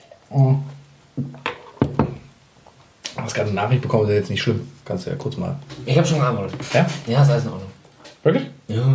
Das ganze Nachricht bekommen ist ja jetzt nicht schlimm. Kannst du ja kurz mal... Ich habe schon geantwortet. Ja? Ja, ist alles in Ordnung. Wirklich? Ja.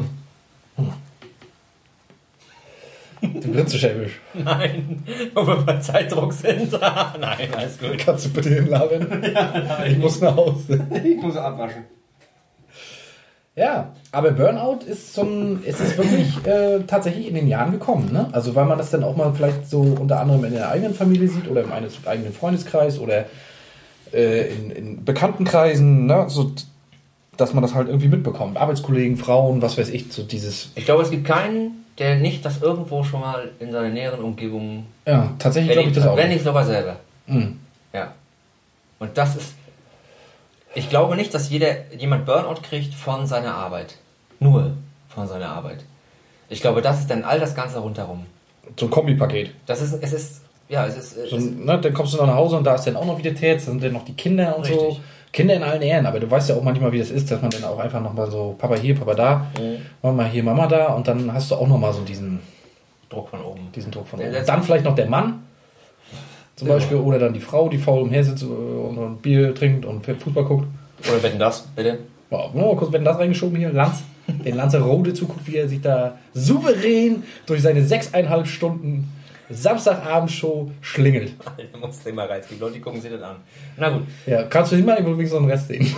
Du grinst so schäbisch. Nein, wo wir bei Zeitdruck sind. Nein, alles gut. Kannst du bitte hinlabern? Ja, ich muss nach Hause. Ich muss abwaschen. Ja, aber Burnout ist es ist wirklich tatsächlich in den Jahren gekommen, ne? Also weil man das dann auch mal vielleicht so unter anderem in der eigenen Familie sieht oder im eigenen Freundeskreis oder in Bekanntenkreisen, ne? So, dass man das halt irgendwie mitbekommt. Arbeitskollegen, Frauen, was weiß ich, so dieses... Ich glaube, es gibt keinen, der nicht das irgendwo schon mal in seiner näheren Umgebung... Ja, tatsächlich glaube ich das auch. Wenn nicht sogar selber. Mhm. Ja. Und das ist... Ich glaube nicht, dass jemand Burnout kriegt von seiner Arbeit. Nur von seiner Arbeit. Ich glaube, das ist dann all das Ganze rundherum. So ein Kombipaket. Es ist... So, ne, dann kommst du noch nach Hause und da ist dann auch noch wieder Täts, dann sind dann noch die Kinder und Richtig. so. Kinder in allen Ehren, aber du weißt ja auch manchmal, wie das ist, dass man dann auch einfach nochmal so Papa hier, Papa da, Mama hier, Mama da und dann hast du auch nochmal so diesen Druck von oben. Dann vielleicht noch der Mann zum Beispiel oder dann die Frau, die faul umhersitzt und ein Bier trinkt und Fußball guckt. Oder wetten das, bitte? Ja, nur kurz wetten das reingeschoben hier, den Lanzarote zuguckt, wie er sich da souverän durch seine 6,5 Stunden Samstagabendshow schlingelt. Du musst den mal rein. Die Leute gucken sich das an. Na gut. Ja, kannst du hinmachen, ich will übrigens so einen Rest sehen.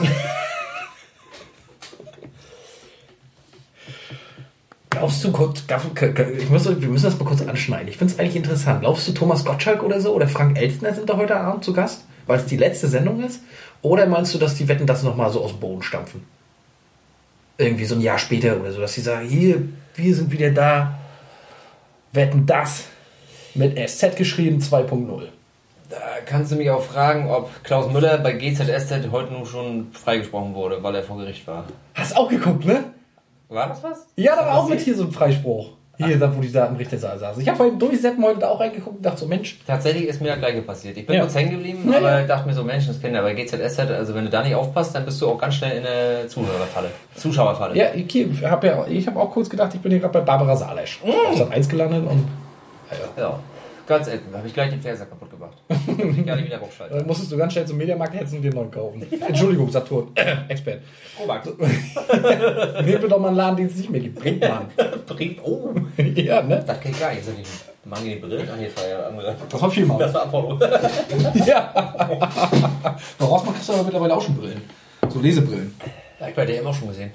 Glaubst du, wir müssen das mal kurz anschneiden. Ich finde es eigentlich interessant. Glaubst du, Thomas Gottschalk oder so oder Frank Elstner sind da heute Abend zu Gast, weil es die letzte Sendung ist? Oder meinst du, dass die Wetten das nochmal so aus dem Boden stampfen? Irgendwie so ein Jahr später oder so, dass sie sagen, hier, wir sind wieder da. Wetten das. Mit SZ geschrieben 2.0. Da kannst du mich auch fragen, ob Klaus Müller bei GZSZ heute nun schon freigesprochen wurde, weil er vor Gericht war. Hast auch geguckt, ne? War das was? Ja, da war auch mit hier so ein Freispruch. Hier, da wo die da im Richtersaal saßen. Ich habe beim Durchseppen heute da auch reingeguckt und dachte so, Mensch. Tatsächlich ist mir das Gleiche passiert. Ich bin Ja. kurz hängen geblieben, Ja, aber ja. dachte mir so, Menschenskinder, bei GZSZ, also wenn du da nicht aufpasst, dann bist du auch ganz schnell in der Zuschauerfalle. Ja, ich hab auch kurz gedacht, ich bin hier gerade bei Barbara Salesch. Auf Sat 1 gelandet und... Ja, ganz ehrlich, da habe ich gleich den Fernseher kaputt gemacht. Ich gar nicht wieder hochschalten. Dann musstest du ganz schnell zum Mediamarkt hetzen und dir einen neuen kaufen. Entschuldigung, Saturn. Expert. Kovacs. Nehmen wir doch mal einen Laden, den es nicht mehr gibt. Brinkmann. Oh, Ja, ne? das kenn ich gar nicht. Machen die Brillen? Ach, hier, das war ja andere. Das war viel mal. Das war Apollo. Ja. Bei Rossmann kriegst du aber mittlerweile auch schon Brillen. So Lesebrillen. Ja, ich bei DM auch schon gesehen.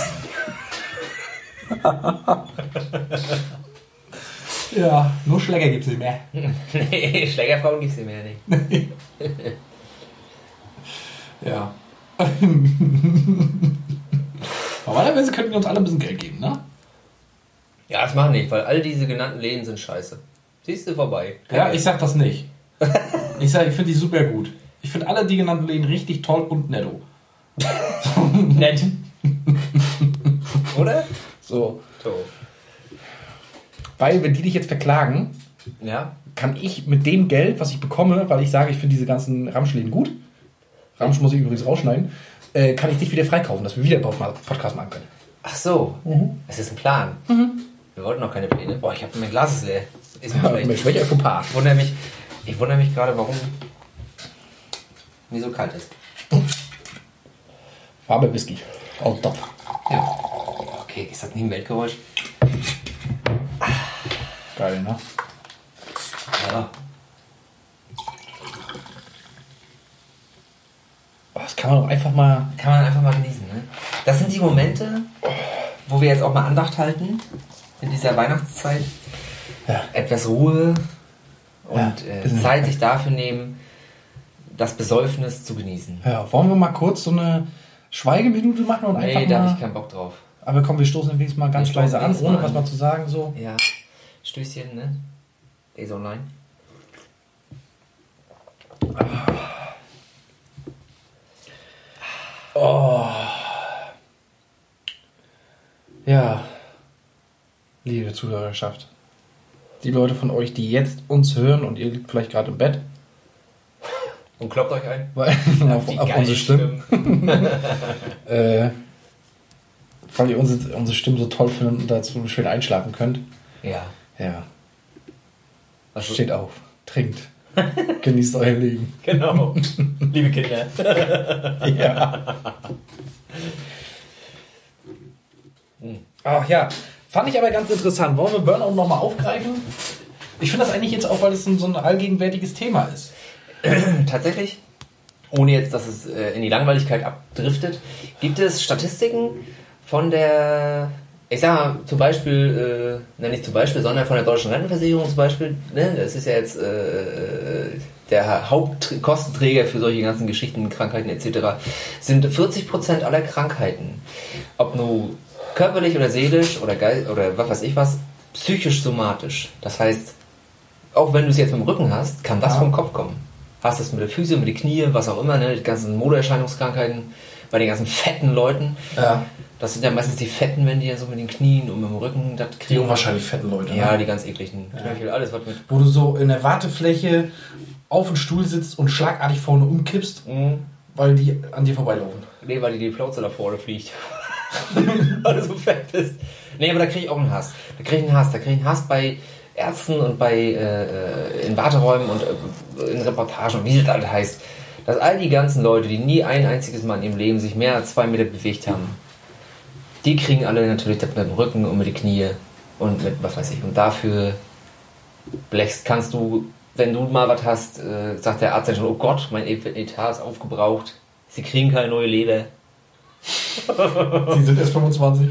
Ja, nur Schläger gibt's nicht mehr. Nee, Schlägerfrauen gibt's nicht mehr, nicht. Ja. Normalerweise könnten wir uns alle ein bisschen Geld geben, ne? Ja, das machen nicht, weil all diese genannten Läden sind scheiße. Siehst du, vorbei. Ja, ich sag das nicht. Ich finde die super gut. Ich finde alle die genannten Läden richtig toll und netto. Nett. Oder? So. So. Weil, wenn die dich jetzt verklagen, Ja. kann ich mit dem Geld, was ich bekomme, weil ich sage, ich finde diese ganzen Ramschläden gut, Ramsch muss ich übrigens rausschneiden, kann ich dich wieder freikaufen, dass wir wieder einen Podcast machen können. Ach so. Es ist ein Plan. Wir wollten noch keine Pläne. Boah, mein Glas ist leer. Ist mir schlecht. Mensch, welcher Fauxpas? Ich wundere mich gerade, warum mir so kalt ist. Farbe Whisky. Aus Topf. Ja. Okay, ist das nicht ein Weltgeräusch? Geil, ne? Ja. Oh, das kann man doch einfach mal... Kann man einfach mal genießen, ne? Das sind die Momente, wo wir jetzt auch mal Andacht halten in dieser Weihnachtszeit. Ja. Etwas Ruhe und Ja, Zeit sich dafür nehmen, das Besäufnis zu genießen. Ja, wollen wir mal kurz so eine Schweigeminute machen und einfach Nee, da habe mal... ich keinen Bock drauf. Aber komm, wir stoßen wenigstens mal ganz Wir stoßen leise an, wenigstens ohne mal was an. mal zu sagen. So. Ja, Stößchen, ne? Ist online. Oh. Ja. Liebe Zuhörerschaft. Die Leute von euch, die jetzt uns hören und ihr liegt vielleicht gerade im Bett. Und kloppt euch ein. auf unsere Stimmen. Weil ihr unsere Stimmen so toll findet und dazu schön einschlafen könnt. Ja. Ja. Also, Steht auf. Trinkt. Genießt euer Leben. genau. Liebe Kinder. Ja. Ach ja. Fand ich aber ganz interessant. Wollen wir Burnout nochmal aufgreifen? Ich finde das eigentlich jetzt auch, weil es so ein allgegenwärtiges Thema ist. Tatsächlich, ohne jetzt, dass es in die Langweiligkeit abdriftet, gibt es Statistiken von der, ich sag mal, zum Beispiel, nicht zum Beispiel, sondern von der Deutschen Rentenversicherung zum Beispiel, ne? Das ist ja jetzt der Hauptkostenträger für solche ganzen Geschichten, Krankheiten etc., sind 40% aller Krankheiten, ob nur körperlich oder seelisch oder Geist oder was weiß ich was, psychisch-somatisch. Das heißt, auch wenn du es jetzt mit dem Rücken hast, kann das vom Kopf kommen. Hast es mit der Füße, mit den Knie, was auch immer, ne? Die ganzen Modeerscheinungskrankheiten bei den ganzen fetten Leuten. Ja. Das sind ja meistens die Fetten, wenn die ja so mit den Knien und mit dem Rücken das kriegen. Die unwahrscheinlich fetten Leute. Ja, ne? die ganz ekligen. Knöchel, alles was mit. Wo du so in der Wartefläche auf dem Stuhl sitzt und schlagartig vorne umkippst, weil die an dir vorbeilaufen. Nee, weil die Plauze da vorne fliegt. Weil du so fett bist. Nee, aber da kriege ich auch einen Hass. Da kriege ich einen Hass bei Ärzten und bei in Warteräumen und in Reportagen und wie das alles heißt. Dass all die ganzen Leute, die nie ein einziges Mal in ihrem Leben sich mehr als 2 Meter bewegt haben, die kriegen alle natürlich das mit dem Rücken und mit den Knie und mit was weiß ich. Und dafür blechst, kannst du, wenn du mal was hast, sagt der Arzt dann schon, oh Gott, mein Etat ist aufgebraucht, sie kriegen keine neue Leber. Sie sind erst 25.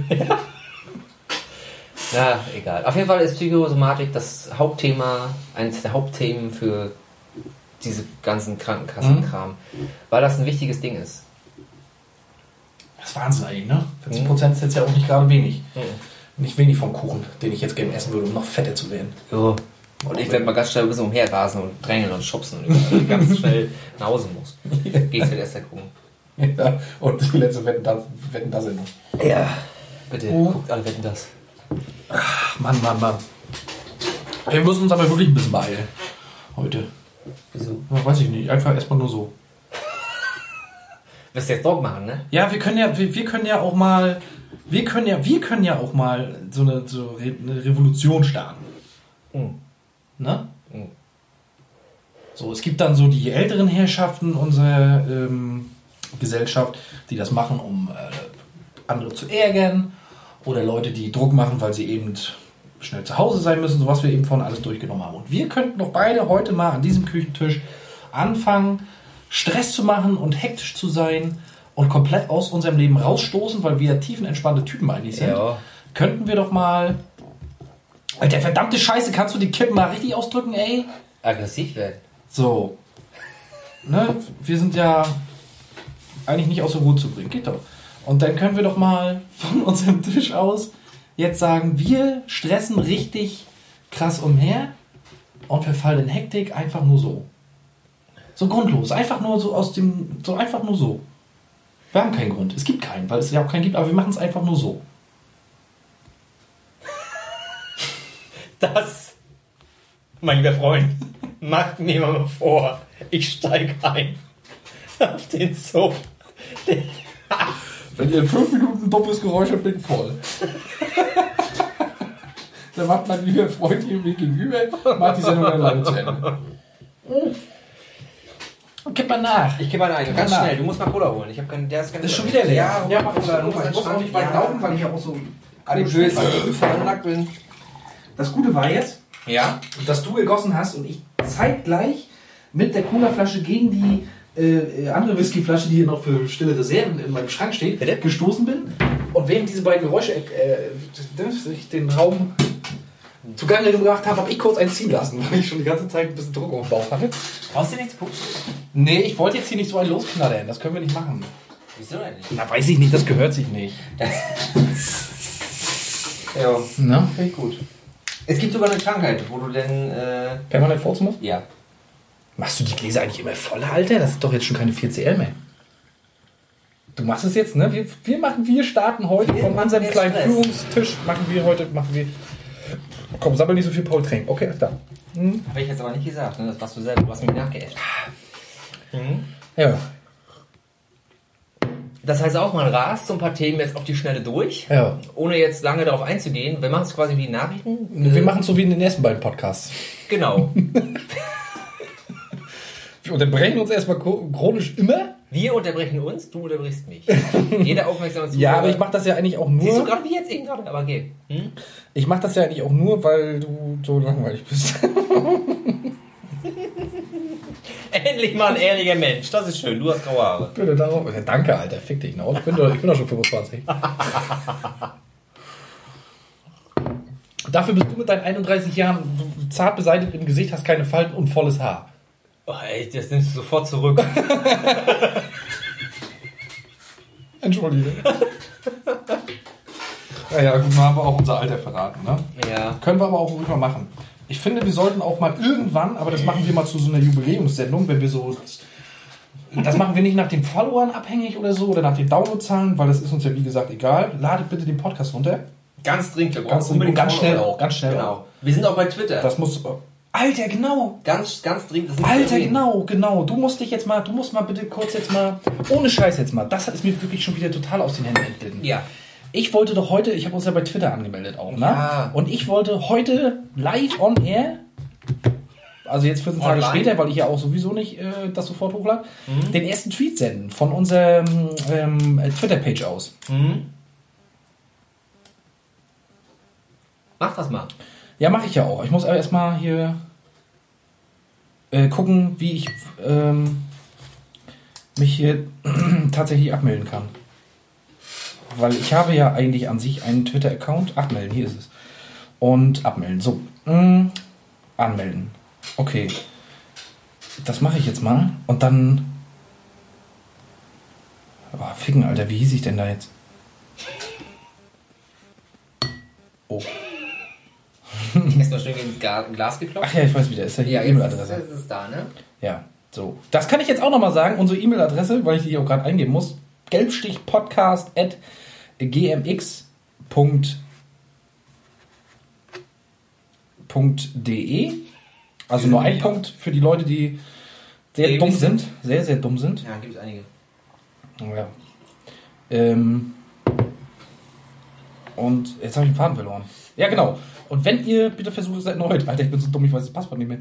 Ja, egal. Auf jeden Fall ist Psychosomatik das Hauptthema, eines der Hauptthemen für diese ganzen Krankenkassenkram, weil das ein wichtiges Ding ist. Das ist Wahnsinn eigentlich, ne? 40% ist jetzt ja auch nicht gerade wenig. Nicht wenig vom Kuchen, den ich jetzt gerne essen würde, um noch fetter zu werden. Jo. Und ich werde mal ganz schnell ein bisschen umherrasen und drängeln und schubsen und ganz schnell nach Hause muss. Geht's mit Esther gucken. Ja, und die letzte Wetten das Sendung. Ja, bitte, guckt alle Wetten das. Ach, Mann. Wir müssen uns aber wirklich ein bisschen beeilen. Heute. Wieso? Ja, weiß ich nicht, einfach erstmal nur so. Wirst du jetzt Druck machen, ne? Ja, wir können ja auch mal so eine Revolution starten. Ne? So, es gibt dann so die älteren Herrschaften unserer Gesellschaft, die das machen, um andere zu ärgern, oder Leute, die Druck machen, weil sie eben schnell zu Hause sein müssen, so was wir eben vorhin alles durchgenommen haben. Und wir könnten doch beide heute mal an diesem Küchentisch anfangen, Stress zu machen und hektisch zu sein und komplett aus unserem Leben rausstoßen, weil wir tiefenentspannte Typen eigentlich sind. Ja. Könnten wir doch mal... Alter, verdammte Scheiße, kannst du die Kippen mal richtig ausdrücken, ey? Aggressiv werden. So. Ne? Wir sind ja eigentlich nicht aus der Ruhe zu bringen. Geht doch. Und dann können wir doch mal von unserem Tisch aus jetzt sagen, wir stressen richtig krass umher und verfallen in Hektik einfach nur so. So grundlos. Einfach nur so einfach nur so. Wir haben keinen Grund. Es gibt keinen, weil es ja auch keinen gibt, aber wir machen es einfach nur so. Das, mein lieber Freund, macht mir mal vor, ich steige ein auf den Zug. Wenn ihr in 5 Minuten ein dummes Geräusch habt, bin ich voll. Dann macht mein lieber Freund hier mir gegenüber, macht die Sendung alleine zu Ende. Und kipp mal nach. Ich gebe mal ein, ganz schnell. Du musst mal Cola holen. Ich habe keinen, der ist ganz. Das ist schon wieder leer. Ja, mach Cola. Ich muss auch nicht weit laufen, weil ich ja auch so böse veranlagt bin. Das Gute war jetzt, Ja. dass du gegossen hast und ich zeitgleich mit der Colaflasche gegen die andere Whiskyflasche, die hier noch für stille Reserven in meinem Schrank steht, gestoßen bin. Und während diese beiden Geräusche ich den Raum zugange gebracht habe, habe ich kurz eins ziehen lassen, weil ich schon die ganze Zeit ein bisschen Druck auf dem Bauch hatte. Brauchst du nichts pupsen? Nee, ich wollte jetzt hier nicht so einen losknallern. Das können wir nicht machen. Wieso denn nicht? Na, weiß ich nicht, das gehört sich nicht. Ja. Na, finde ich gut. Es gibt sogar eine Krankheit, wo du denn... Permanent furzen musst? Ja. Machst du die Gläser eigentlich immer voller, Alter? Das ist doch jetzt schon keine 4CL mehr. Du machst es jetzt, ne? Wir starten heute von unserem kleinen Führungstisch. Komm, sammel nicht so viel, Paul, trink. Okay, alles klar. Habe ich jetzt aber nicht gesagt, ne? Das warst du selber, du hast mich nachgeäfft. Ja. Das heißt auch, man rast so ein paar Themen jetzt auf die Schnelle durch, Ja. ohne jetzt lange darauf einzugehen. Wir machen es quasi wie Nachrichten. Wir machen es so wie in den ersten beiden Podcasts. Genau. Wir unterbrechen uns erstmal chronisch immer. Wir unterbrechen uns, du unterbrichst mich. Jeder aufmerksame Zuhörer. Ja, aber ich mache das ja eigentlich auch nur... Siehst du gerade wie jetzt eben gerade, aber okay. Ich mache das ja eigentlich auch nur, weil du so langweilig bist. Endlich mal ein ehrlicher Mensch, das ist schön, du hast graue Haare. Bitte darauf. Ja, danke, Alter, fick dich noch. Ich bin doch schon 25. Dafür bist du mit deinen 31 Jahren zart beseitigt im Gesicht, hast keine Falten und volles Haar. Oh, ey, das nimmst du sofort zurück. Entschuldige. Naja, gut, mal haben wir auch unser Alter verraten, ne? Ja. Können wir aber auch ruhig mal machen. Ich finde, wir sollten auch mal irgendwann, aber das machen wir mal zu so einer Jubiläumssendung, wenn wir so... Das machen wir nicht nach den Followern abhängig oder so, oder nach den Downloadzahlen, weil das ist uns ja wie gesagt egal. Ladet bitte den Podcast runter. Ganz dringend, wir brauchen Ganz unbedingt ganz schnell Follower. auch, ganz schnell Genau. auch. Wir sind auch bei Twitter. Das muss... Alter, genau. Ganz dringend. Das Alter, genau. Du musst mal bitte kurz jetzt mal, ohne Scheiß jetzt mal, das ist mir wirklich schon wieder total aus den Händen entglitten. Ja. Ich wollte doch heute, ich habe uns ja bei Twitter angemeldet auch, ne? Ja. Und ich wollte heute live on air, also jetzt 14 Tage später, weil ich ja auch sowieso nicht das sofort hochlade, den ersten Tweet senden von unserer Twitter-Page aus. Mach das mal. Ja, mache ich ja auch. Ich muss aber erstmal hier gucken, wie ich mich hier tatsächlich abmelden kann. Weil ich habe ja eigentlich an sich einen Twitter-Account. Abmelden, hier ist es. Und abmelden. So. Anmelden. Okay. Das mache ich jetzt mal. Und dann... Oh, ficken, Alter. Wie hieß ich denn da jetzt? Oh. Erstmal schön ins Glas geklopft. Ach ja, ich weiß wieder. Ist ja hier E-Mail-Adresse. Das ist da, ne? Ja, so. Das kann ich jetzt auch nochmal sagen. Unsere E-Mail-Adresse, weil ich die auch gerade eingeben muss. gelbstichpodcast@gmx.de. Also nur ein Punkt für die Leute, die sehr dumm sind. Sehr, sehr dumm sind. Ja, gibt es einige. Ja. Und jetzt habe ich den Faden verloren. Ja, genau. Und wenn ihr, bitte versucht es erneut. Alter, ich bin so dumm, ich weiß das Passwort nicht mehr.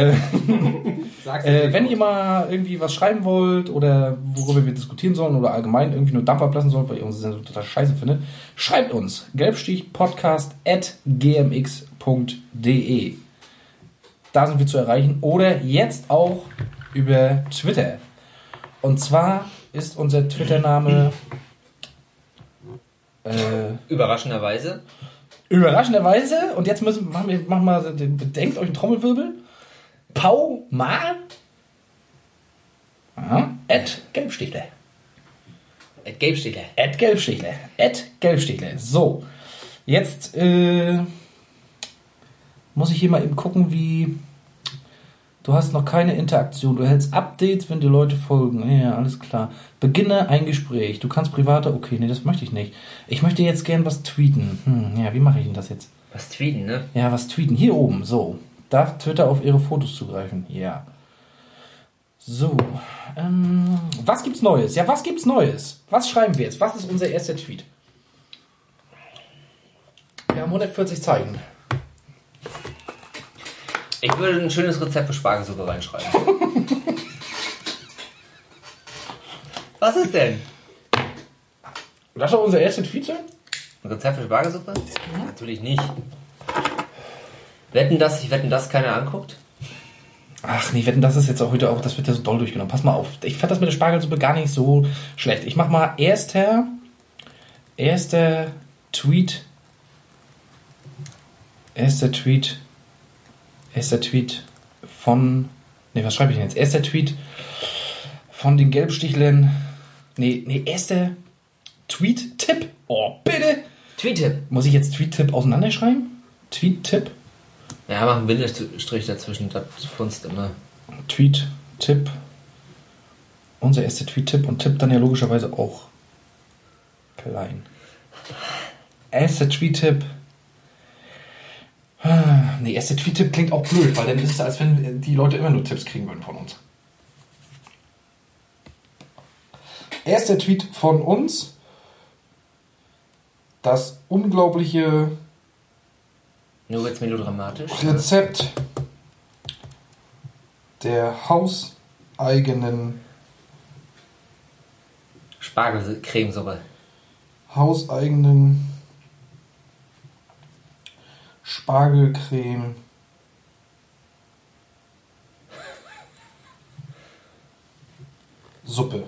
Wenn ihr mal irgendwie was schreiben wollt oder worüber wir diskutieren sollen oder allgemein irgendwie nur Dampf ablassen sollen, weil ihr unsere Sendung total scheiße findet, schreibt uns. gelbstichpodcast@gmx.de. Da sind wir zu erreichen. Oder jetzt auch über Twitter. Und zwar ist unser Twitter-Name Überraschenderweise, und jetzt machen wir bedenkt euch einen Trommelwirbel. Pau mal @Gelbstichler. @Gelbstichler. So. Jetzt muss ich hier mal eben gucken, wie... Du hast noch keine Interaktion. Du erhältst Updates, wenn dir Leute folgen. Ja, alles klar. Beginne ein Gespräch. Du kannst private... Okay, nee, das möchte ich nicht. Ich möchte jetzt gern was tweeten. Ja, wie mache ich denn das jetzt? was tweeten, ne? Ja, was tweeten. Hier oben, so. Darf Twitter auf ihre Fotos zugreifen? Ja. So. Was gibt's Neues? Ja, was gibt's Neues? Was schreiben wir jetzt? Was ist unser erster Tweet? Wir haben 140 Zeichen. Ich würde ein schönes Rezept für Spargelsuppe reinschreiben. Was ist denn? Das ist doch unser erster Tweet? Ein Rezept für Spargelsuppe? Natürlich nicht. Wetten, dass keiner anguckt? Ach nee, wetten, das ist jetzt auch heute auch, das wird ja so doll durchgenommen. Pass mal auf, ich fand das mit der Spargelsuppe gar nicht so schlecht. Ich mach mal erster Tweet. Erster Tweet von... Nee, was schreibe ich denn jetzt? Erster Tweet von den Gelbstichlern. Nee, erster Tweet-Tipp. Oh, bitte. Tweet-Tipp. Muss ich jetzt Tweet-Tipp auseinanderschreiben? Tweet-Tipp? Ja, mach einen Bindestrich dazwischen, das funzt immer. Tweet-Tipp. Unser erster Tweet-Tipp und Tipp dann ja logischerweise auch klein. Erster Tweet-Tipp. Nee, erster Tweet-Tipp klingt auch blöd, weil dann ist es, als wenn die Leute immer nur Tipps kriegen würden von uns. Erster Tweet von uns. Das unglaubliche Nur wird's melodramatisch. Rezept der hauseigenen Spargelcremesuppe. Spargelcreme Suppe.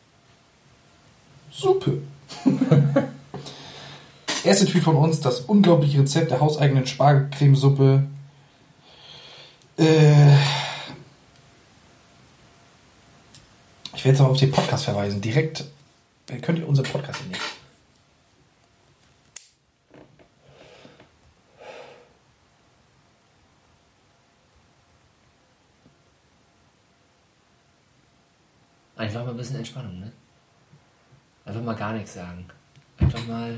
Erster Tweet von uns, das unglaubliche Rezept der hauseigenen Spargelcremesuppe. Ich werde jetzt aber auf den Podcast verweisen. Direkt könnt ihr unseren Podcast nehmen. Einfach mal ein bisschen Entspannung, ne? Einfach mal gar nichts sagen. Einfach mal...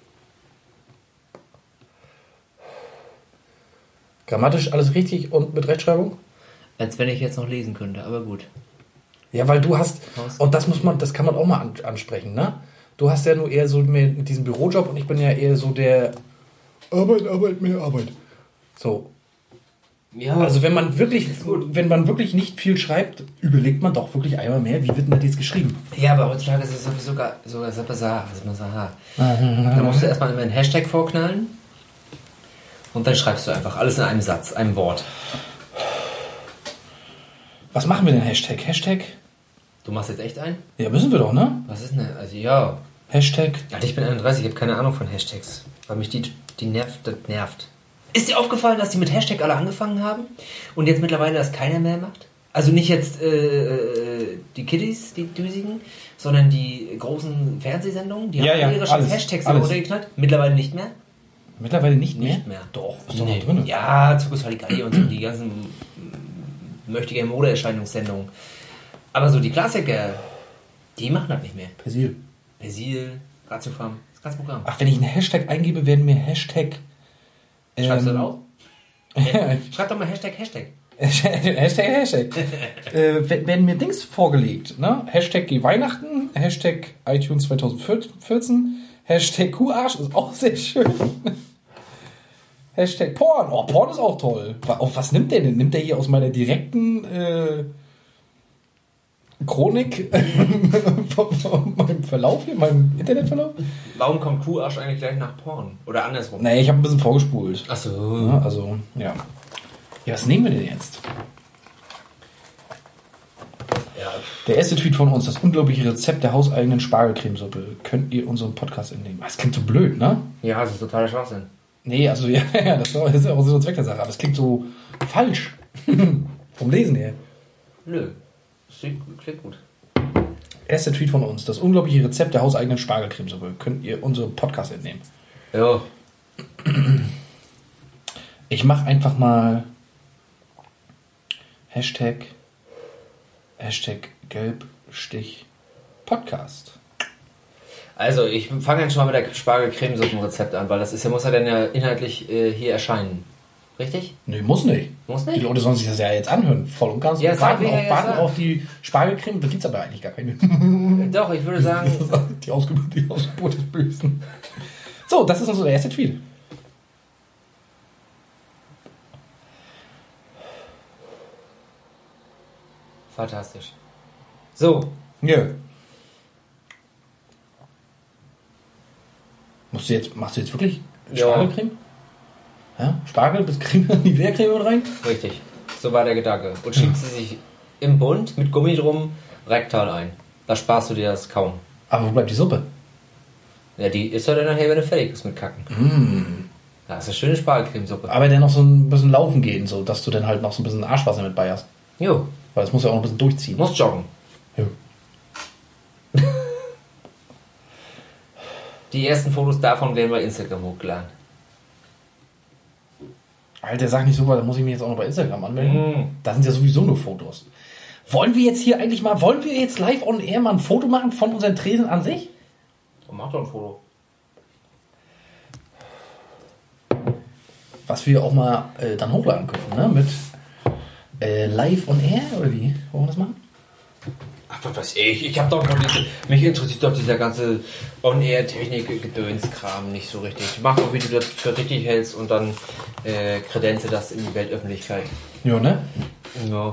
Grammatisch alles richtig und mit Rechtschreibung? Als wenn ich jetzt noch lesen könnte, aber gut. Ja, weil du hast, und das kann man auch mal ansprechen, ne? Du hast ja nur eher so mit diesem Bürojob und ich bin ja eher so der Arbeit, mehr Arbeit. So. Ja, also wenn man wirklich nicht viel schreibt, überlegt man doch wirklich einmal mehr, wie wird denn das jetzt geschrieben? Ja, aber heutzutage ist es sowieso sogar da musst du erstmal immer einen Hashtag vorknallen und dann schreibst du einfach alles in einem Satz, einem Wort. Was machen wir denn Hashtag? Hashtag? Du machst jetzt echt ein? Ja, müssen wir doch, ne? Was ist denn? Also ja. Hashtag? Alter, ich bin 31, ich habe keine Ahnung von Hashtags. Weil mich das nervt. Ist dir aufgefallen, dass die mit Hashtag alle angefangen haben und jetzt mittlerweile das keiner mehr macht? Also nicht jetzt die Kiddies, die Düsigen, sondern die großen Fernsehsendungen, die haben ihre scheiß Hashtags runtergeknallt. Mittlerweile nicht mehr. Mittlerweile nicht mehr? Nicht mehr. Doch, ist doch noch drin. Ja, Zirkus Halligalli und so, die ganzen möchtegern Modeerscheinungssendungen. Aber so die Klassiker, die machen das nicht mehr. Persil, Ratiofarm, das ganze Programm. Ach, wenn ich einen Hashtag eingebe, werden mir Hashtag... Schreibst du das auf? Schreib doch mal Hashtag. Hashtag. Werden mir Dings vorgelegt, ne? Hashtag Weihnachten, Hashtag iTunes 2014, Hashtag Kuharsch ist auch sehr schön. Hashtag Porn. Oh, Porn ist auch toll. Auf was nimmt der denn? Nimmt der hier aus meiner direkten Chronik von meinem Verlauf hier, meinem Internetverlauf? Warum kommt Kuharsch eigentlich gleich nach Porn? Oder andersrum? Nee, ich habe ein bisschen vorgespult. Ach so. Ja, also, ja. Ja, was nehmen wir denn jetzt? Ja. Der erste Tweet von uns, das unglaubliche Rezept der hauseigenen Spargelcremesuppe. Könnt ihr unseren Podcast entnehmen? Das klingt so blöd, ne? Ja, das ist totaler Schwachsinn. Nee, also ja, das ist ja auch so ein Zweck der Sache, aber es klingt so falsch. Vom Lesen her. Nö, das klingt gut. Erster Tweet von uns, das unglaubliche Rezept der hauseigenen Spargelcremesuppe. Könnt ihr unseren Podcast entnehmen? Ja. Ich mache einfach mal Hashtag Gelbstich Podcast. Also, ich fange jetzt schon mal mit der Spargelcremesuppen-Rezept an, weil das muss ja dann ja inhaltlich hier erscheinen. Richtig? Nee, muss nicht. Muss nicht? Die Leute sollen sich das ja jetzt anhören, voll und ganz. Ja, warten auf die Spargelcreme, da gibt es aber eigentlich gar keine. Doch, ich würde sagen... die Ausgeburt des Bösen. So, das ist unser erster Tweet. Fantastisch. So. Ja. Machst du jetzt wirklich Spargelcreme? Ja, Spargel bis Creme, die Wehrcreme rein? Richtig. So. So war der Gedanke. Und schiebt sie sich im Bund mit Gummi drum rektal ein. Da sparst du dir das kaum. Aber wo bleibt die Suppe? Ja, die ist halt dann nachher, wenn du fertig bist mit Kacken. Das ist eine schöne Spargelcremesuppe. Aber dann noch so ein bisschen laufen gehen, so dass du dann halt noch so ein bisschen Arschwasser mit bei hast. Jo. Weil das muss ja auch noch ein bisschen durchziehen. Muss joggen. Jo. Die ersten Fotos davon werden bei Instagram hochgeladen. Alter, sag nicht so was, da muss ich mich jetzt auch noch bei Instagram anmelden. Da sind ja sowieso nur Fotos. Wollen wir jetzt live on air mal ein Foto machen von unseren Tresen an sich? Mach doch ein Foto. Was wir auch mal dann hochladen können, ne? Mit live on air oder wie? Wollen wir das machen? Ach, was weiß ich. Ich hab doch noch mich interessiert doch dieser ganze On-Air-Technik-Gedönskram nicht so richtig. Mach doch, wie du das für richtig hältst und dann kredenze das in die Weltöffentlichkeit. Ja, ne? Ja.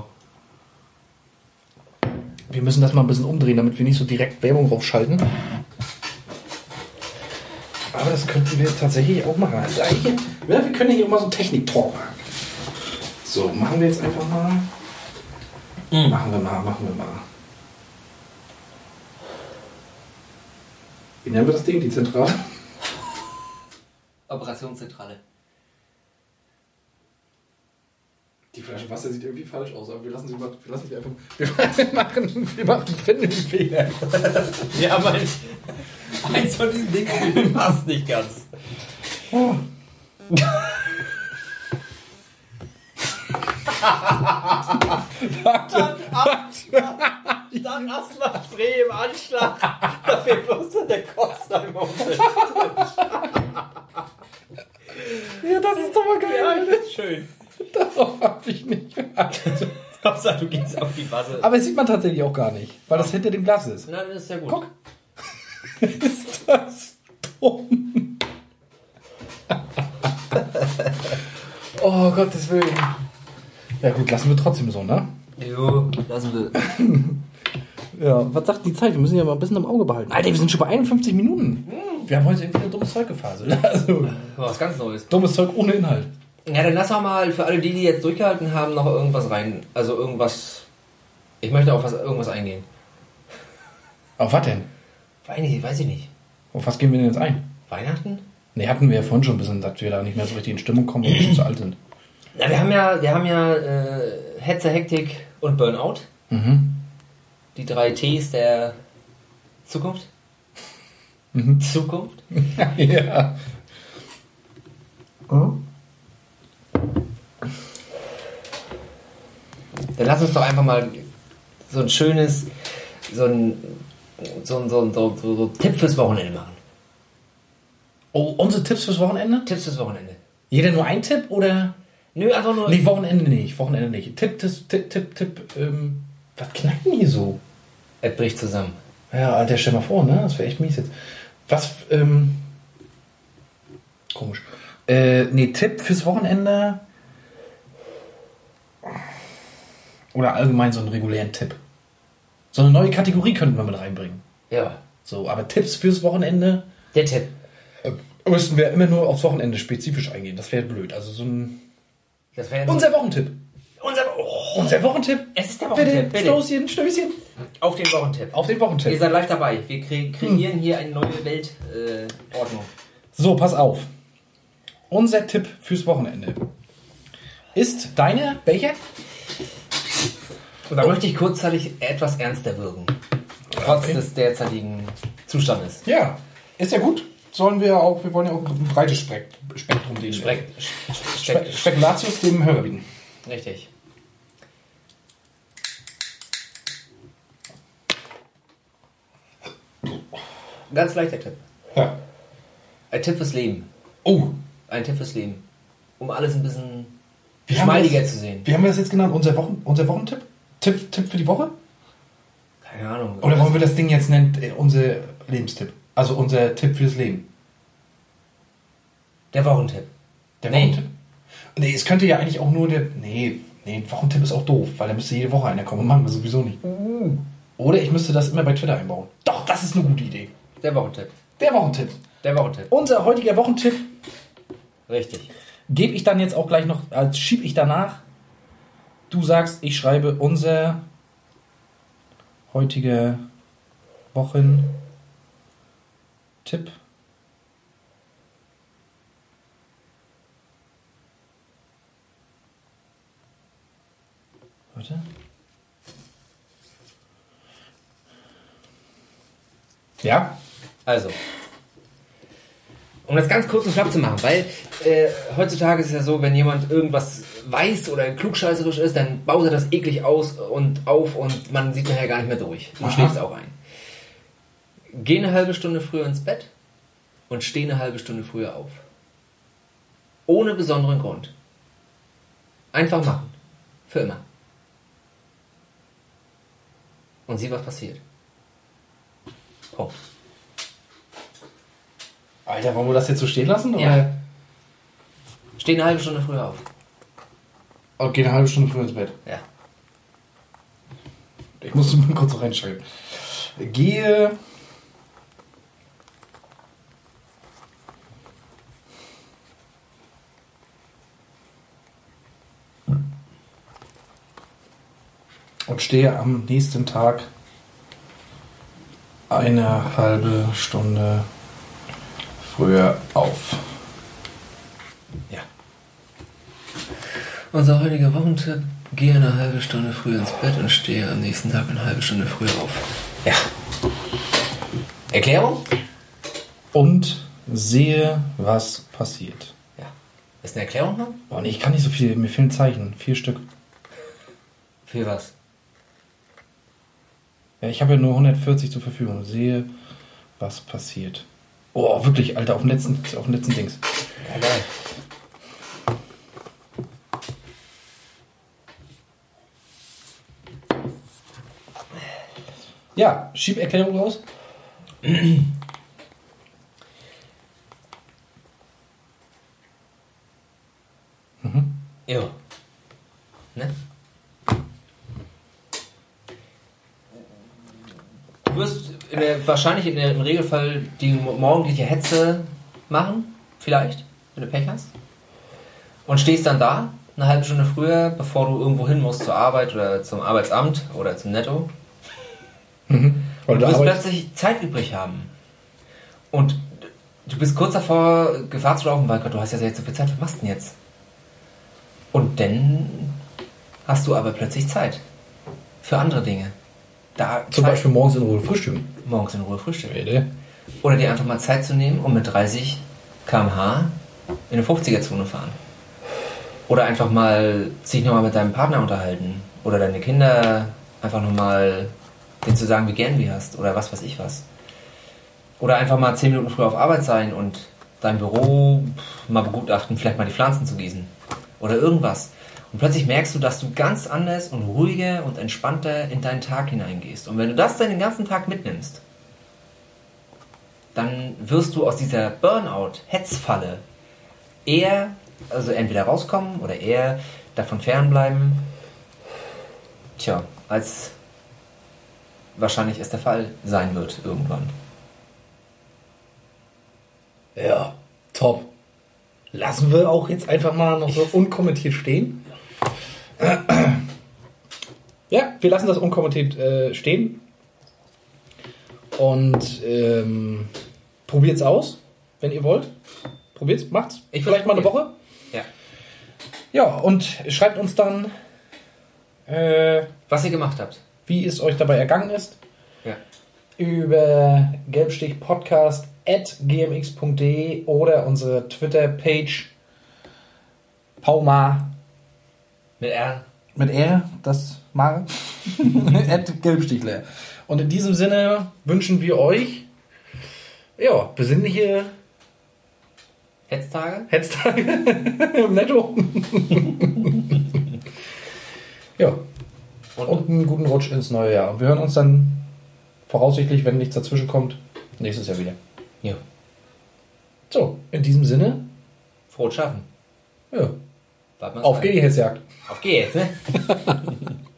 Wir müssen das mal ein bisschen umdrehen, damit wir nicht so direkt Werbung draufschalten. Aber das könnten wir tatsächlich auch machen. Also wir können hier auch mal so einen Technik-Talk machen. So, machen wir jetzt einfach mal. Machen wir mal. Wie nennen wir das Ding? Die Zentrale? Operationszentrale. Die Flasche Wasser sieht irgendwie falsch aus, aber wir lassen sie einfach. Wir machen den Fehler. Ja, aber eins von diesen Dingen passt nicht ganz. Oh. Dann Asthma-Spray im Anschlag. Da fehlt bloß der Kotzer im Umfeld. Ja, das ist doch mal geil. Ja, das ist schön. Darauf hab ich nicht geachtet. Hauptsache, du gehst auf die Basse. Aber das sieht man tatsächlich auch gar nicht, weil das hinter dem Glas ist. Na, das ist ja gut. Guck. Ist das dumm? Oh, Gottes Willen. Ja gut, lassen wir trotzdem so, ne? Jo, lassen wir. Ja, was sagt die Zeit? Wir müssen ja mal ein bisschen im Auge behalten. Alter, wir sind schon bei 51 Minuten. Wir haben heute irgendwie ein dummes Zeug gefaselt. Also, Was ganz Neues. dummes Zeug ohne Inhalt. Ja, dann lass doch mal für alle die jetzt durchgehalten haben, noch irgendwas rein. Also irgendwas. Ich möchte auf irgendwas eingehen. Auf was denn? Weiß ich nicht. Auf was gehen wir denn jetzt ein? Weihnachten? Ne, hatten wir ja vorhin schon ein bisschen, dass wir da nicht mehr so richtig in Stimmung kommen, weil wir schon zu alt sind. Ja, wir haben ja Hetze, Hektik und Burnout. Die 3 Ts der Zukunft. Zukunft. Ja. Dann lass uns doch einfach mal so ein schönes, so Tipp fürs Wochenende machen. Oh, unsere Tipps fürs Wochenende? Tipps fürs Wochenende. Jeder nur ein Tipp oder? Nö, einfach nur. Nee, Wochenende nicht. Tipp. Was knackt denn hier so? Es bricht zusammen. Ja, Alter, stell mal vor, ne? Das wäre echt mies jetzt. Was, komisch. Nee, Tipp fürs Wochenende. Oder allgemein so einen regulären Tipp. So eine neue Kategorie könnten wir mit reinbringen. Ja. So, aber Tipps fürs Wochenende. Der Tipp. Müssten wir immer nur aufs Wochenende spezifisch eingehen. Das wäre blöd. Also so ein. Das wäre Unser Wochentipp. Unser Wochentipp. Es ist der Wochentipp. Bitte. Stößchen. Auf den Wochentipp. Auf den Wochentipp. Ihr seid live dabei. Wir kreieren hier eine neue Weltordnung. So, pass auf. Unser Tipp fürs Wochenende ist deine. Welcher? Und da möchte ich kurzzeitig etwas ernster wirken. Trotz des derzeitigen Zustandes. Ja, ist ja gut. Wir wollen ja auch ein breites Spektrum den Spekulatius dem Hörer bieten. Richtig. Ganz leichter Tipp. Ja. Ein Tipp fürs Leben. Oh. Ein Tipp fürs Leben. Um alles ein bisschen Wie schmaliger zu sehen. Wie haben wir das jetzt genannt? Unser Wochentipp? Tipp für die Woche? Keine Ahnung. Oder wollen wir das Ding jetzt nennen, unser Lebenstipp? Also unser Tipp fürs Leben. Der Wochentipp. Der Wochentipp? Nee, es könnte ja eigentlich auch nur der... Nee, Wochentipp ist auch doof, weil da müsste jede Woche einer kommen und machen wir sowieso nicht. Oder ich müsste das immer bei Twitter einbauen. Doch, das ist eine gute Idee. Der Wochentipp. Der Wochentipp. Unser heutiger Wochentipp Richtig. gebe ich dann jetzt auch gleich noch, als schiebe ich danach. Du sagst, ich schreibe unser heutiger Wochentipp. Warte. Ja. Also, um das ganz kurz und knapp zu machen, weil heutzutage ist es ja so, wenn jemand irgendwas weiß oder klugscheißerisch ist, dann baut er das eklig aus und auf und man sieht nachher gar nicht mehr durch. Du schläfst auch ein. Geh eine halbe Stunde früher ins Bett und steh eine halbe Stunde früher auf. Ohne besonderen Grund. Einfach machen. Für immer. Und sieh, was passiert. Punkt. Alter, wollen wir das jetzt so stehen lassen? Oder? Ja. Steh eine halbe Stunde früher auf. Und geh eine halbe Stunde früher ins Bett. Ja. Ich muss mal kurz reinschreiben. Gehe und stehe am nächsten Tag eine halbe Stunde früher auf. Ja. Unser heutiger Wochentipp: Gehe eine halbe Stunde früher ins Bett und stehe am nächsten Tag eine halbe Stunde früher auf. Ja. Erklärung? Und sehe, was passiert. Ja. Ist eine Erklärung noch? Oh nee, ich kann nicht so viel, mir fehlen Zeichen. 4 Stück. Für was? Ja, ich habe ja nur 140 zur Verfügung. Sehe, was passiert. Oh, wirklich, Alter, auf dem letzten Dings. Ja, geil. Ja, schieb Erklärung raus. Ja. Ne? Du wirst wahrscheinlich im Regelfall die morgendliche Hetze machen, vielleicht, wenn du Pech hast. Und stehst dann da, eine halbe Stunde früher, bevor du irgendwo hin musst zur Arbeit oder zum Arbeitsamt oder zum Netto. Und du wirst plötzlich Zeit übrig haben. Und du bist kurz davor, Gefahr zu laufen, weil Gott, du hast ja jetzt so viel Zeit, was machst du denn jetzt? Und dann hast du aber plötzlich Zeit für andere Dinge. Zum Beispiel morgens in Ruhe frühstücken. Morgens in Ruhe frühstücken. Rede. Oder dir einfach mal Zeit zu nehmen und mit 30 km/h in eine 50er-Zone fahren. Oder einfach mal sich nochmal mit deinem Partner unterhalten. Oder deine Kinder einfach nochmal denen zu sagen, wie gern du hast. Oder was weiß ich was. Oder einfach mal 10 Minuten früher auf Arbeit sein und dein Büro mal begutachten, vielleicht mal die Pflanzen zu gießen. Oder irgendwas. Und plötzlich merkst du, dass du ganz anders und ruhiger und entspannter in deinen Tag hineingehst. Und wenn du das dann den ganzen Tag mitnimmst, dann wirst du aus dieser Burnout-Hetzfalle eher, also entweder rauskommen oder eher davon fernbleiben. Tja, als wahrscheinlich es der Fall sein wird irgendwann. Ja, top. Lassen wir auch jetzt einfach mal noch so unkommentiert stehen. Ja, wir lassen das unkommentiert stehen. Und probiert's aus, wenn ihr wollt. Probiert's, macht's. Vielleicht mal eine Woche. Ja. Ja, und schreibt uns dann, was ihr gemacht habt. Wie es euch dabei ergangen ist. Ja. Über gelbstichpodcast@gmx.de oder unsere Twitter-Page Pauma Mit R. Mit R, das Mar. @gelbstichler. Und in diesem Sinne wünschen wir euch besinnliche Hetztage im Netto. Ja. Und einen guten Rutsch ins neue Jahr. Und wir hören uns dann voraussichtlich, wenn nichts dazwischen kommt, nächstes Jahr wieder. Ja. So, in diesem Sinne. Frohes Schaffen. Ja. Auf geht die Hetzjagd. Auf geht's, ne?